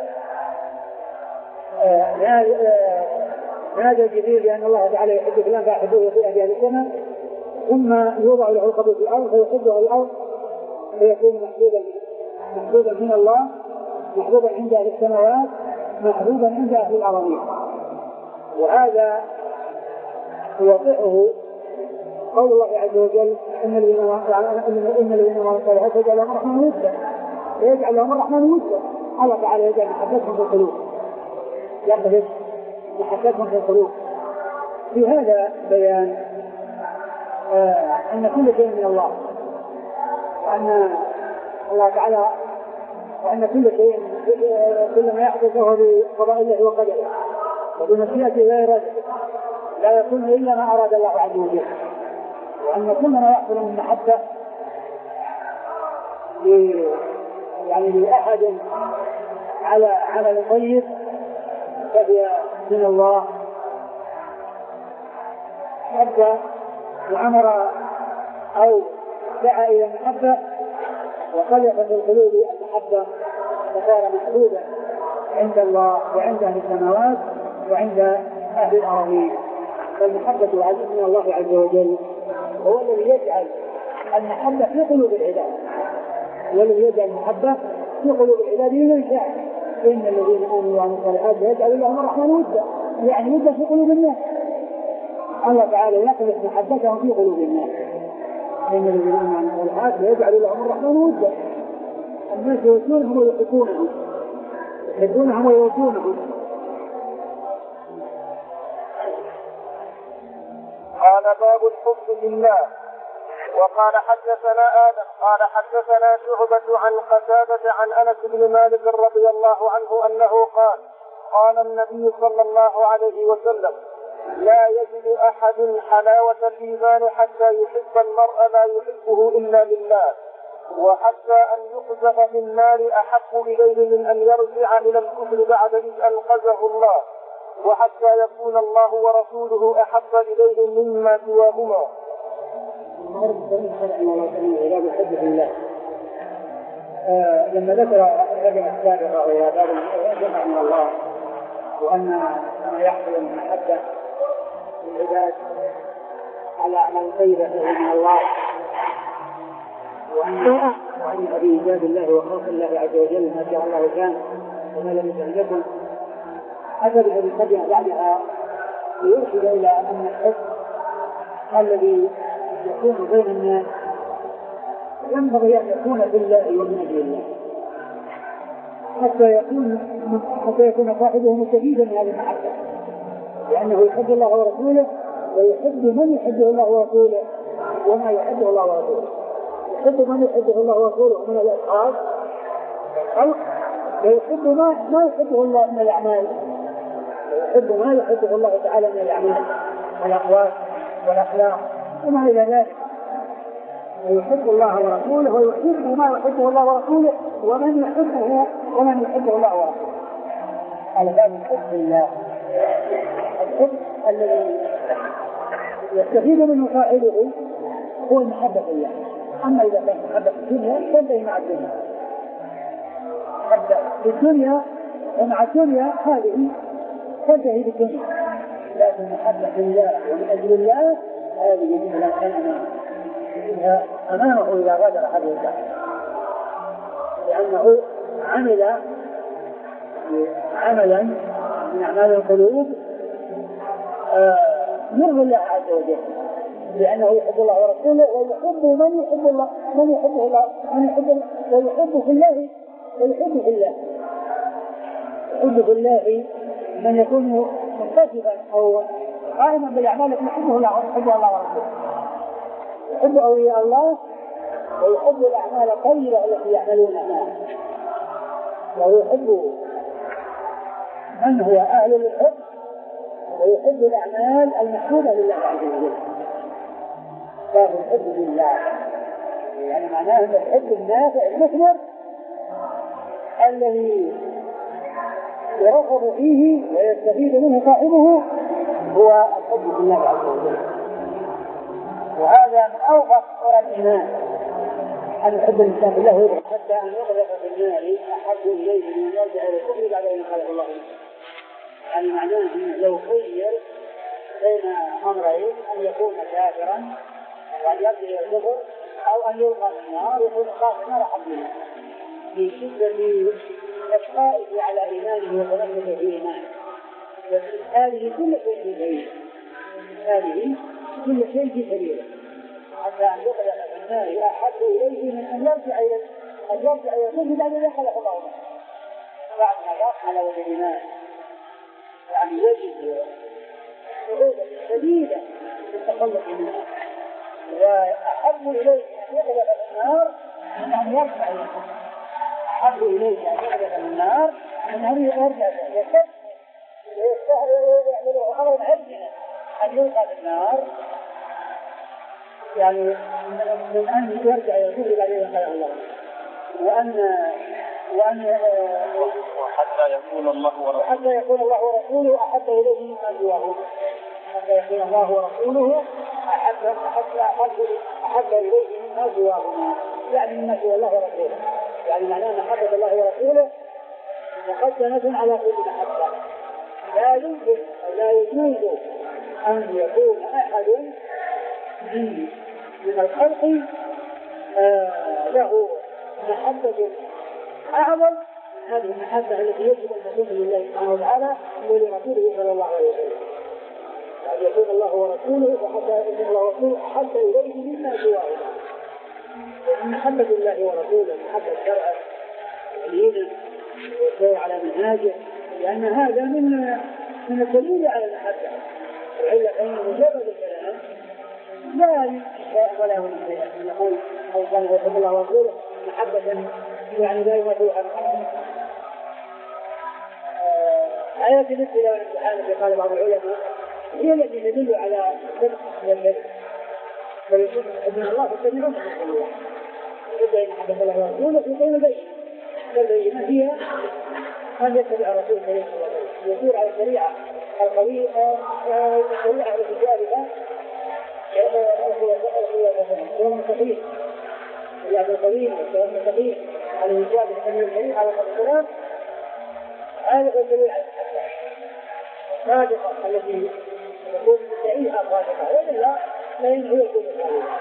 نادى جبريل لأن الله تعالى يحب فلان فأحبوه يقول أهل السماء، ثم يوضع له القبول في الأرض فيحبه الأرض فيكون محبوبا محبوبا من الله، محبوبا عند أهل السماوات، محبوبا عند أهل الأرضين. وهذا يوضحه قول الله عز وجل إن الذين آمنوا بالصالحات يجعل لهم الرحمن ودا، يجعل لهم الرحمن ودا. الله تعالى يجعل محبتهم في القلوب، يقذف محبتهم في القلوب. في هذا بيان آه أن كل شيء من الله، وأن الله تعالى وأن كل شيء كل ما يحدث فهو بقضاء الله وقدره وبمشيئته لا إرادته، لا يكون إلا ما أراد الله عز وجل. وأن كل ما يحصل من محبة يعني لأحد على عمل طيب فهي من الله. حتى وأمر أو دعا إلى المحبة وقذف في القلوب المحبة فصار محبوبا عند الله وعند أهل السماوات وعند أهل الأرضين. فالمحبة عزيز من الله عز وجل، هو الذي يجعل المحبة في قلوب العباد، هو الذي يجعل المحبة في قلوب العباد لمن شاء. إن الذين آمنوا وعملوا الصالحات يجعل لهم الرحمن ودا، يعني ودا في قلوب الناس. الله تعالى يقذف محبتهم في قلوب الناس. إن الذين آمنوا وعملوا الصالحات يجعل لهم الرحمن ودا، الناس يوصونهم ويحبونهم يحبونهم ويوصونهم. قال باب الحب لله. وقال حدثنا آدم قال حدثنا شعبة عن قتادة عن أنس بن مالك رضي الله عنه أنه قال قال النبي صلى الله عليه وسلم لا يجد أحد حلاوة الإيمان حتى يحب المرء لا يحبه إلا لله، وحتى أن يقذف في النار أحب إليه من أن يرجع إلى الكفر بعد إذ أنقذه الله، وحتى يكون الله ورسوله أحب إليه مما سواهما. آه لما ذكر الرجل السابقة وهي باب الجمع من الله، وأن ما يحصل من محبة العباد على أعمال طيبة من الله، وأن وأن بإيجاد الله وخوف الله عز وجل ما شاء الله كان وما لم يكن يكن. أتى بهذه القضية بعدها ليرشد إلى أن الحب الذي يكون بين الناس ينبغي أن يكون بالله ومن أجل الله، حتى يكون حتى يكون صاحبه مستفيدا من هذه المحبة، لأنه يحب الله ورسوله ويحب من يحبه الله ورسوله وما يحبه الله ورسوله. يحب من يحبه الله ورسوله من الأصحاب الخلق، ويحب ما ما يحبه الله من الأعمال، ويحب ما يحبه الله تعالى من الأعمال والأقوال والأخلاق وما إلى ذلك. ويحب الله ورسوله ويحب ما يحبه الله ورسوله ومن يحبه ومن يحبه الله ورسوله. على باب الحب لله، الحب الذي يستفيد منه فاعله هو المحبة لله. أما إذا كان محبة الدنيا تنتهي مع الدنيا، محبة الدنيا ومع الدنيا هذه تنتهي بالدنيا، لكن محبة لله ومن أجل الله هذه من الأمانة منها أمامه إذا غادر هذه الدار، لأنه عمل عملا من أعمال القلوب يرضي الله عز وجل، لأنه يحب الله ورسوله ويحب من يحب الله من يحبه الله من يحب ويحب في الله ويحب في الله يحب في الله من يكون متصفا أو قائما بالأعمال التي يحبها الله يحبها الله ورسوله. يحب أولياء الله ويحب الأعمال الطيبة التي يعملونها، ويحب من هو أهل للحب، ويحب الأعمال المحبوبة لله عز وجل. فهو الحب لله، يعني معناه أن الحب النافع المثمر الذي يرغب فيه ويستفيد منه صاحبه هو الحب بالله عز وجل. وهذا من أوفق صور الإيمان أن يحب الإنسان بالله حتى أن يغلق في النار أحب إليه من يرجع إلى الكفر بعد أن خلق الله منه. يعني معناه أنه لو خير بين أمرين أن يكون كافرا وأن يرجع إلى الكفر أو أن يلقى في النار يكون خاف نار حبيبه من شدة إبقائه على إيمانه وتمسكه في إيمانه. هذه كل شيء في سبيله، هذه كل شيء في سبيله حتى أن يقلق في النار أحب إليه من أن يرجع إلى أن يرجع إلى الكفر بعد أن خلق الله منه بعد هذا على وجه الإيمان. يعني يجد صعوبة شديدة في التخلص منها، وأحب إليه أن يقلق في النار من أن يرجع إلى الكفر. أحب إليه أن يقلق في النار من أن يرجع إلى الكفر ويعمل أمرا عجلا أن يلقى في النار، يعني من أن يرجع إلى الكفر بعد أن خلق الله، وأن وأن وحتى يكون الله ورسوله حتى يكون الله ورسوله أحب إليه مما سواه، حتى يكون الله ورسوله أحب أحب أحب أحب إليه مما سواهما، يعني مما سوى الله ورسوله. يعني معناه محبة الله ورسوله مقدمة على كل محبة. لا يمكن لا يجوز أن يكون أحد من الخلق آه له محبة أعظم هذه المحبة التي يجب أن تكون لله سبحانه وتعالى ولرسوله صلى الله عليه وسلم. أن يكون الله ورسوله وحتى يكون الله ورسوله أحب إليه مما سواهما. محبة الله ورسوله محبة شرعا ودينا والسير على منهاجه، لأن هذا من من الدليل على المحبة. وإلا فإن مجرد الكلام لا يشاء ولا ينفع أن يقول أو كان يحب الله ورسوله محبة يعني لا يمثلها محبة. آيات الابتلاء والامتحان في قال بعض العلماء هي التي تدل على صدق النبي، ولكن ابن الله فاتبعوه من الله يبدأ إن حدث الله ورسوله في بين البيت فالبينة فيها أن يتبع رسول الله صلى الله عليه وسلم يسير على الشريعة القوية الشريعة التي جاء بها يوم مستقيم الشريعة القوية يوم مستقيم على الإجابة الحمد الكريم على الصلاة. هذا هو الدليل على الصادقة التي تكون مدعيها صادقة، وإلا لا ينهي يكون صادقا.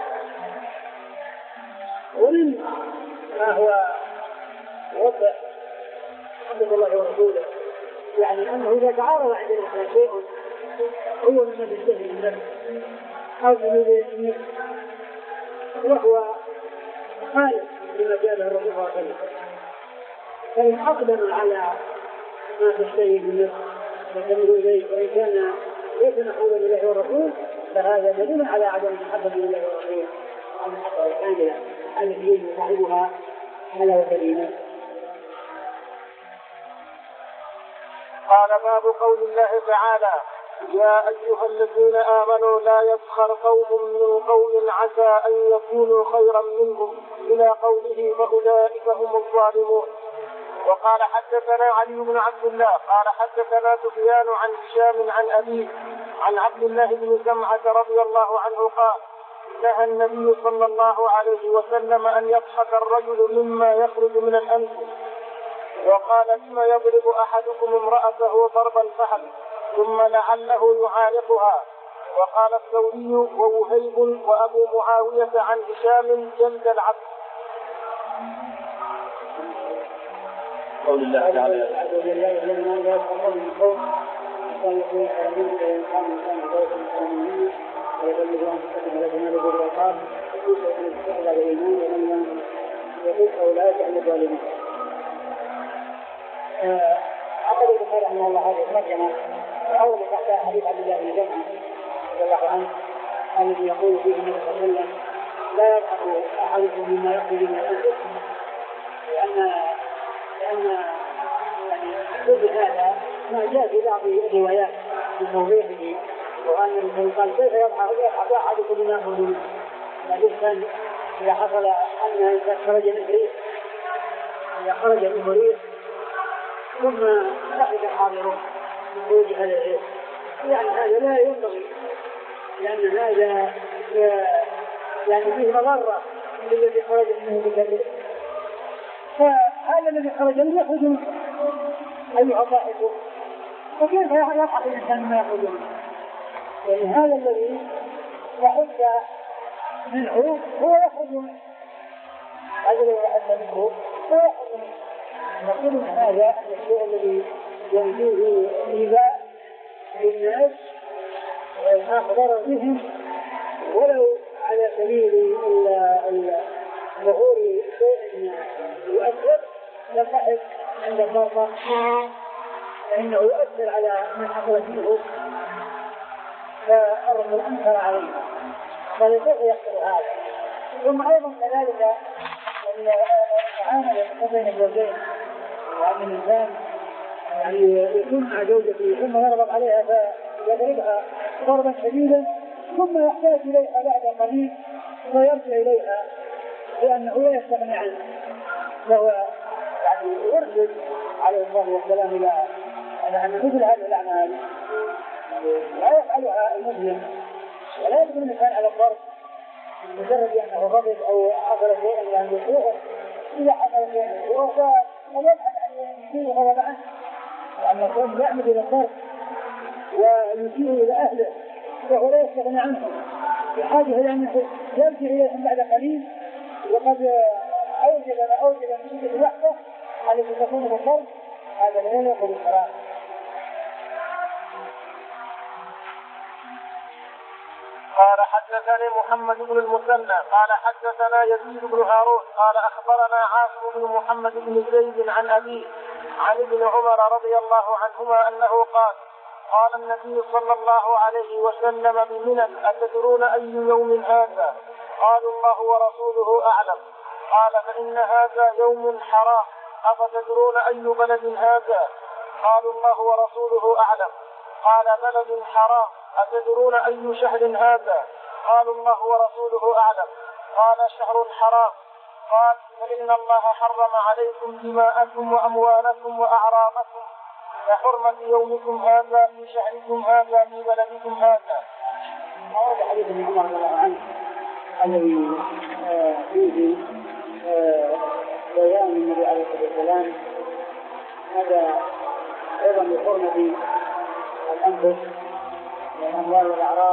ومن ما هو يوضح محبة الله ورسوله يعني أنه إذا تعارض عند الإنسان شيء هو مما يشتهي النفس أو من النفس وهو خالف لما جاء به الرسول صلى الله عليه وسلم، فإن أقدم على ما تشتهي النفس وتميل إليه وإن كان ليس محبوبا لله والرسول فهذا دليل على عدم محبة لله والرسول عن المحبة الكاملة التي يجب صاحبها حلاوة الإيمان. قال باب قول الله تعالى: يا أيها الذين آمنوا لا يسخر قوم من قوم عسى أن يكونوا خيرا منهم إلى قوله فأولئك هم الظالمون. وقال حدثنا علي بن عبد الله قال حدثنا سفيان عن هشام عن أبيه عن عبد الله بن سمعة رضي الله عنه قال: نهى النبي صلى الله عليه وسلم أن يضحك الرجل مما يخرج من الأنف، وقال: لما يضرب أحدكم امرأته ضرب الفحل ثم لعله يعانقها. وقال الثوري ووهيب وأبو معاوية عن هشام جلد العبد. قول الله تعالى: عقد البخاري رحمه الله هذه الترجمة أول تحت حديث عبد الله بن جمعة رضي الله عنه الذي يقول فيه النبي صلى الله عليه وسلم لا يضحك أحدكم مما يخرج من أنفسه، لأن لأن يعني حدود هذا ما جاء في بعض الروايات بتوضيحه، وأن النبي قال كيف يضحك أحدكم مما يخرج منه؟ الإنسان إذا حصل أن إذا خرج من ريح إذا خرج من مريض ثم ضحك حاضره من خروج هذا الريح، يعني هذا لا ينبغي، لأن هذا يعني فيه مضرة للذي خرج منه بالريح، فهذا الذي خرج منه يخرج منه أيها ضاحكه، وكيف يضحك الإنسان ما يخرج منه؟ يعني هذا الذي يحج منه هو يخرج منه، هذا الذي يحج منه هو يخرج منه. نقول من هذا الشيء الذي ينفيه إيذاء للناس ما ضرر بهم ولو على سبيل ظهور شيء يؤثر للضحك عند الضربة، فإنه يؤثر على من حصل فيه، فالرجل أنكر عليه، فلكيف يحصل هذا؟ ثم أيضا كذلك المعاملة بين الزوجين، وأن الإنسان يعني يكون مع زوجته ثم يغضب عليها فيضربها ضربا شديدا ثم يحتاج إليها بعد قليل ويرجع إليها لأنه لا يستغني عنه، وهو يعني يرشد عليه الصلاة والسلام إلى أن مثل هذه الأعمال لا يفعلها المسلم، ولا يقدر الإنسان على الضرب مجرد أنه غضب أو حصل شيئا يعني يسوءه، إذا حصل شيئا يسوءه فيبحث عن يسيء غضب عنه، وأن يكون يعمد إلى الضرب ويسيء إلى أهله وهو لا يستغني عنهم، بحاجة إلى أنه يرجع إليهم بعد قليل، وقد أوجد ما أوجد من شدة الوحدة التي تكون بالضرب، هذا لا يدخل الحرام. قال حدثني محمد بن المثنى قال حدثنا يزيد بن هارون قال أخبرنا عاصم بن محمد بن زيد عن أبيه عن ابن عمر رضي الله عنهما أنه قال قال النبي صلى الله عليه وسلم بمنى أتدرون أي يوم هذا؟ قالوا الله ورسوله أعلم. قال فإن هذا يوم حرام. أفتدرون أي بلد هذا؟ قالوا الله ورسوله أعلم. قال بلد حرام. أتدرون أي شهر هذا؟ قالوا الله ورسوله أعلم. قال شهر حرام. قال فإن الله حرم عليكم دماءكم وأموالكم وأعراضكم كحرمة يومكم هذا في شهركم هذا في بلدكم هذا. هذا حديث ابن عمر رضي الله عنه الذي فيه بيان النبي عليه الصلاة والسلام هذا أيضا بحرمة الأنفس والأموال والأعراض،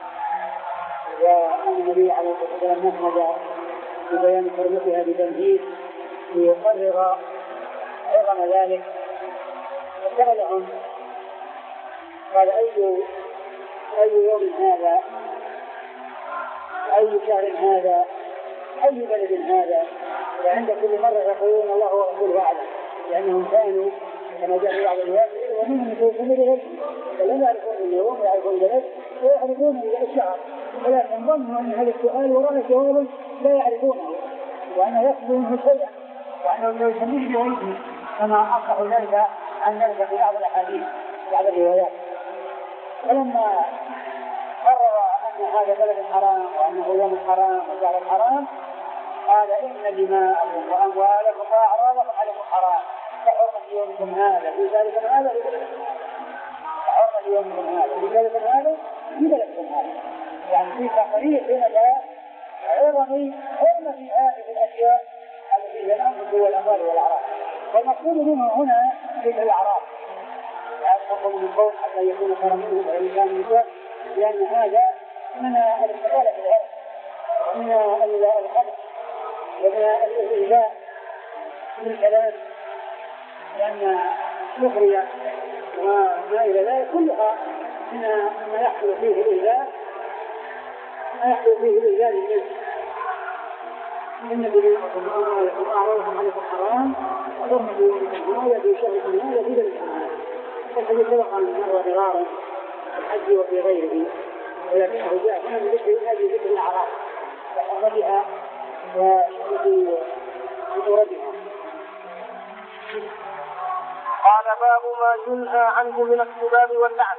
وأن النبي عليه الصلاة والسلام نهج ببيان حرمتها بتمهيد ليقرر أيضا ذلك. وسألهم قال أي أي يوم هذا؟ أي شهر هذا؟ أي بلد هذا؟ وعند كل مرة يقولون الله ورسوله أعلم، لأنهم كانوا كما جاء في بعض الروايات ومنهم يقولون ولم يعرفون اليوم يعرفون البلد ويعرفون الشهر، ولكن ظنوا أن هذا السؤال وراء جواب لا يعرفونه، وأنه يقصد منه شيئا، وأنه يسميه بغيره، كما أصح ذلك عن ذلك في بعض الأحاديث بعض الروايات. ولما قرر أن هذا بلد حرام وأنه يوم حرام وشهر حرام قال إن دماءكم وأموالكم وأعراضكم عليكم حرام كحرمة يومكم هذا في ذلك هذا في بلدكم، كحرمة يومكم هذا في ذلك هذا في بلدكم هذا، يعني في تقرير هنا عظم حرمة هذه الأشياء التي هي الأنفس والأموال والأعراض. والمقصود منه هنا ذكر الأعراض، يعني تقوم من قول حتى يكون كرمه وإنسان النساء، لأن هذا من الاستقالة في الأرض ومن الخبر ومن الإيذاء من الكلام، لأن سخرية وما إلى ذلك كلها من ما يحصل فيه الإيذاء ما يحصل فيه الإيذاء للناس. إن دماءكم وأموالكم وأعراضكم عليكم حرام وحرمة يومكم هذا في شهركم هذا في بلدكم هذا. الحديث سبق عن مرة مرارا في الحج وفي غيره، ولكنه جاء هنا من ذكر هذه ذكر الأعراض وحرمتها وموردها. قال باب ما ينهى عنه من السباب واللعن.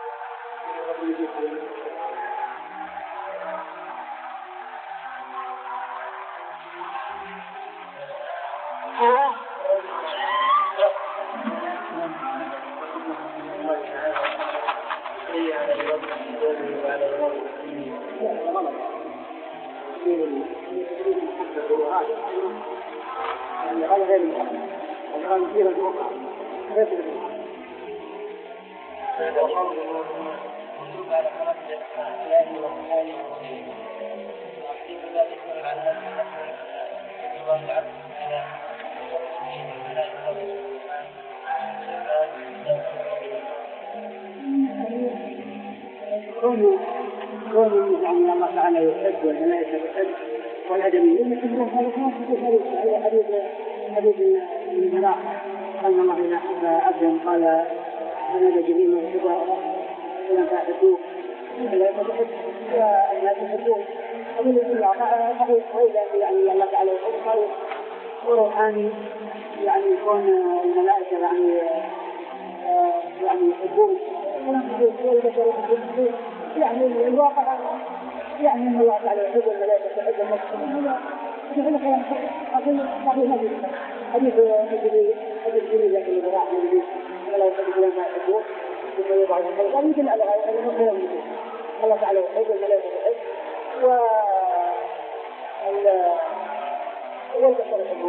كونه كونه يعني الله تعالى يحب والملائكة تحب والأدميين يحبون هذا هذا حديث حديث الملاك أن الله إذا أحب عبدا قال أنا لجميل وحبه ولم تعرفوه الملائكة تحب والناس يحبون أقول الله صحيح صحيح يعني الله تعالى يحب وروحاني يعني يكون الملائكة يعني يعني يحبون يعني الواقع يعني ان الله تعالى يحب الملائكه تحب المسلمين هذا كلام اقول صحيح هذا حديث حديث حديث جميل لكن اللي راح من ولا يحب ما يحبون ثم يضع القلب مثل على المسلمين الله تعالى يحب الملائكه تحب و ال والبشر يحبون.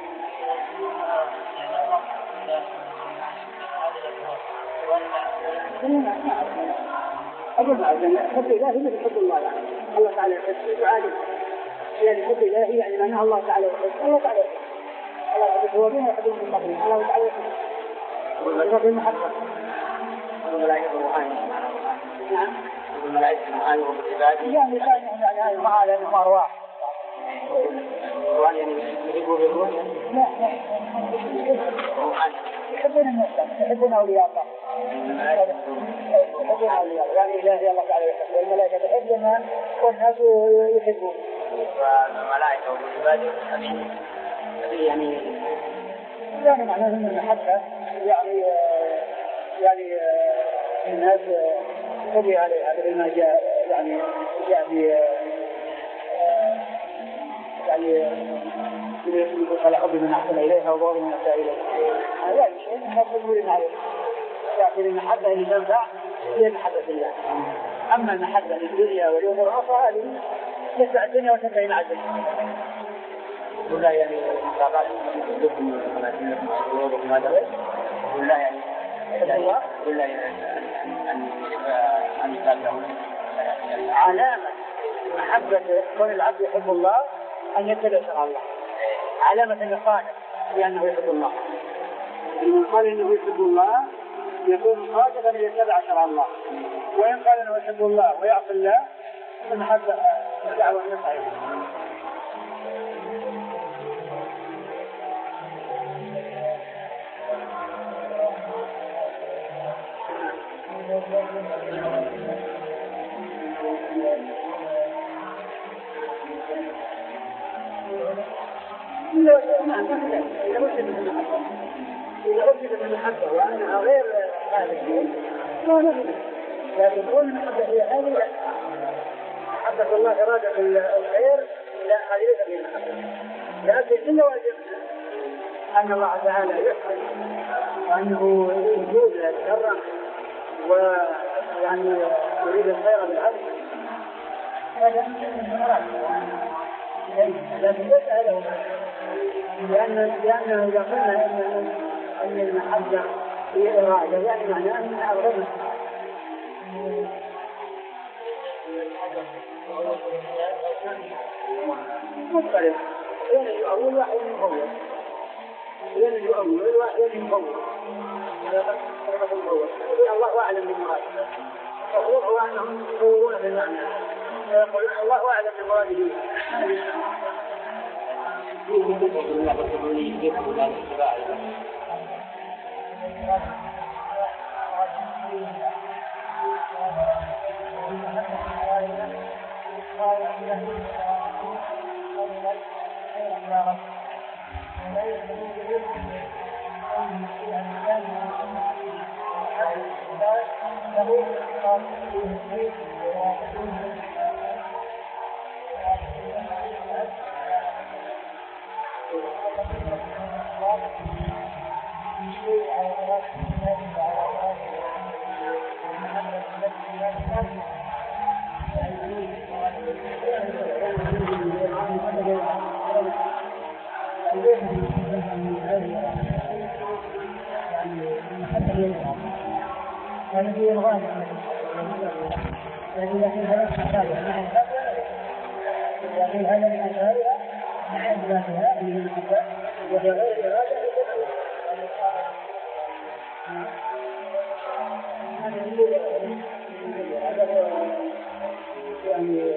أقول معك حب إلهي مثل حب الله يعني الله تعالى يحب يعالج يعني حب إلهي يعني معناه الله تعالى يحب الله تعالى يحب الله يحب هو بين يحبون من قبله الله تعالى يحب يحب المحبة والملائكة الروحانية نعم والملائكة الروحانية والعباد يعني كان يعني هاي المعاني لأنهم أرواح الروحانية يعني يحبوا بالروح لا لا الروحانية يحبون الناس يحبون أولياء الله يحبون أولياء الله يعني إلهي الله تعالى يحب والملائكة تحبنا والناس يحبون والملائكة والعباد يعني يعني معناه أن المحبة يعني يعني الناس تبي عليها بما جاء يعني جاء في يعني يقول على حب من أحسن إليها وضوء من أساء إليها هذا شيء الناس يقولون عليه لكن المحبة اللي تنفع هي محبة الله. أما المحبة للدنيا واليوم الآخر هذه تتبع الدنيا وتنتهي مع الدنيا. ولا يعني مقابلات لكم هذا ولا يعني ولا يعني أن أن يتابعون علامة محبة كون العبد يحب الله أن يتبع شرع الله. علامة الإخوان لأنه يحب الله. إن قال إنه يحب الله يكون صادقا أن يتبع شرع الله. وإن قال إنه يحب الله ويعصي الله فالمحبة دعوة صحيحة. إذا وجدت المحبة وأنها غير هذا الشيء لا نفذ لكن كل المحبة هي هذه محبة الله إرادة الخير لا هذه ليس فيها محبة لكن إلا واجب أن الله تعالى يحسن وأنه يجوز يتكرم ويعني يريد الخير بالعبد هذا من مراد لكن ليس هذا هو لأن لأنه إذا قلنا إن أن المحبة هي إرادة يعني معناه أنها أغربها مختلف أحيانا يؤول وأحيانا يفوض أحيانا يؤول وأحيانا يفوض الله أعلم بالمراد الصحيح هو أنهم يفوضون بالمعنى ويقولون الله أعلم بمراده Thank you. أنه قال في هذا في الغالب لكن لكن هذا حسابها نحن لكن هذا من أشهرها نحن ذاتها اللي هي الحساب وهي غير إرادة هذا اللي يعني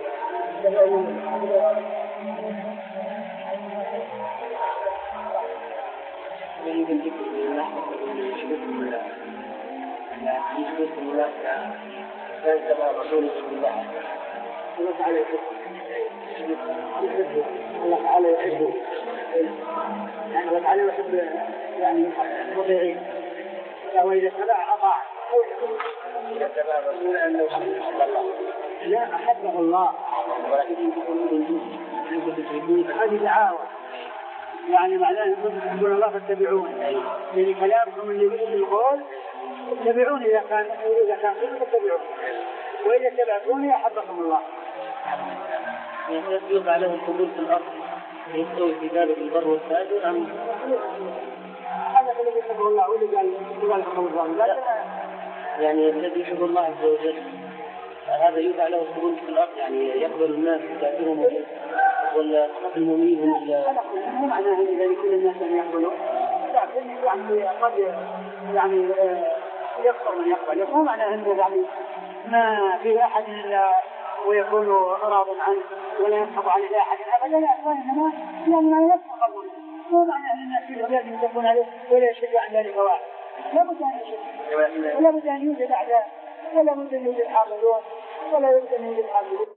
يمكن ذكر اللحظة اللي يشبهكم الله لا يشبهكم الله كان تبع رسول الله الله تعالى يحبه الله تعالى يحبه يعني الله تعالى يحب يعني المطيعين وإذا تبع أطاع إذا تبع رسول أنه الله لا أحبه الله ولكن هذه دعاوى يعني معناه أنكم تحبون الله فاتبعون يعني كلامكم اللي يقول القول اتبعون إذا كان إذا كان كله فاتبعون وإذا تبعتوني أحبكم الله. يعني يطلق عليه القبول في الأرض يستوي في ذلك البر والفاجر أم هذا الذي يحبه الله واللي قال قال حكم الله يعني الذي يحب الله عز وجل هذا يوضع له القبول في الأرض يعني يقبل الناس كافرهم ولا المؤمنين مو معناه إذا كل الناس أن يقبلوا لكن يعني قد يعني يكثر من يقبل مو معناه إنه يعني ما في أحد إلا ويكون راض عنه ولا يسحب على أحد أبدا لا إنما لأن ما يسحب قبوله مو معناه أن الناس في الغير يتكون عليه ولا يشجع عن ذلك واحد لا بد أن يشجع ولا بد أن يوجد أعداء ولا بد أن يوجد حاضرون ولا بد أن يوجد حاضرون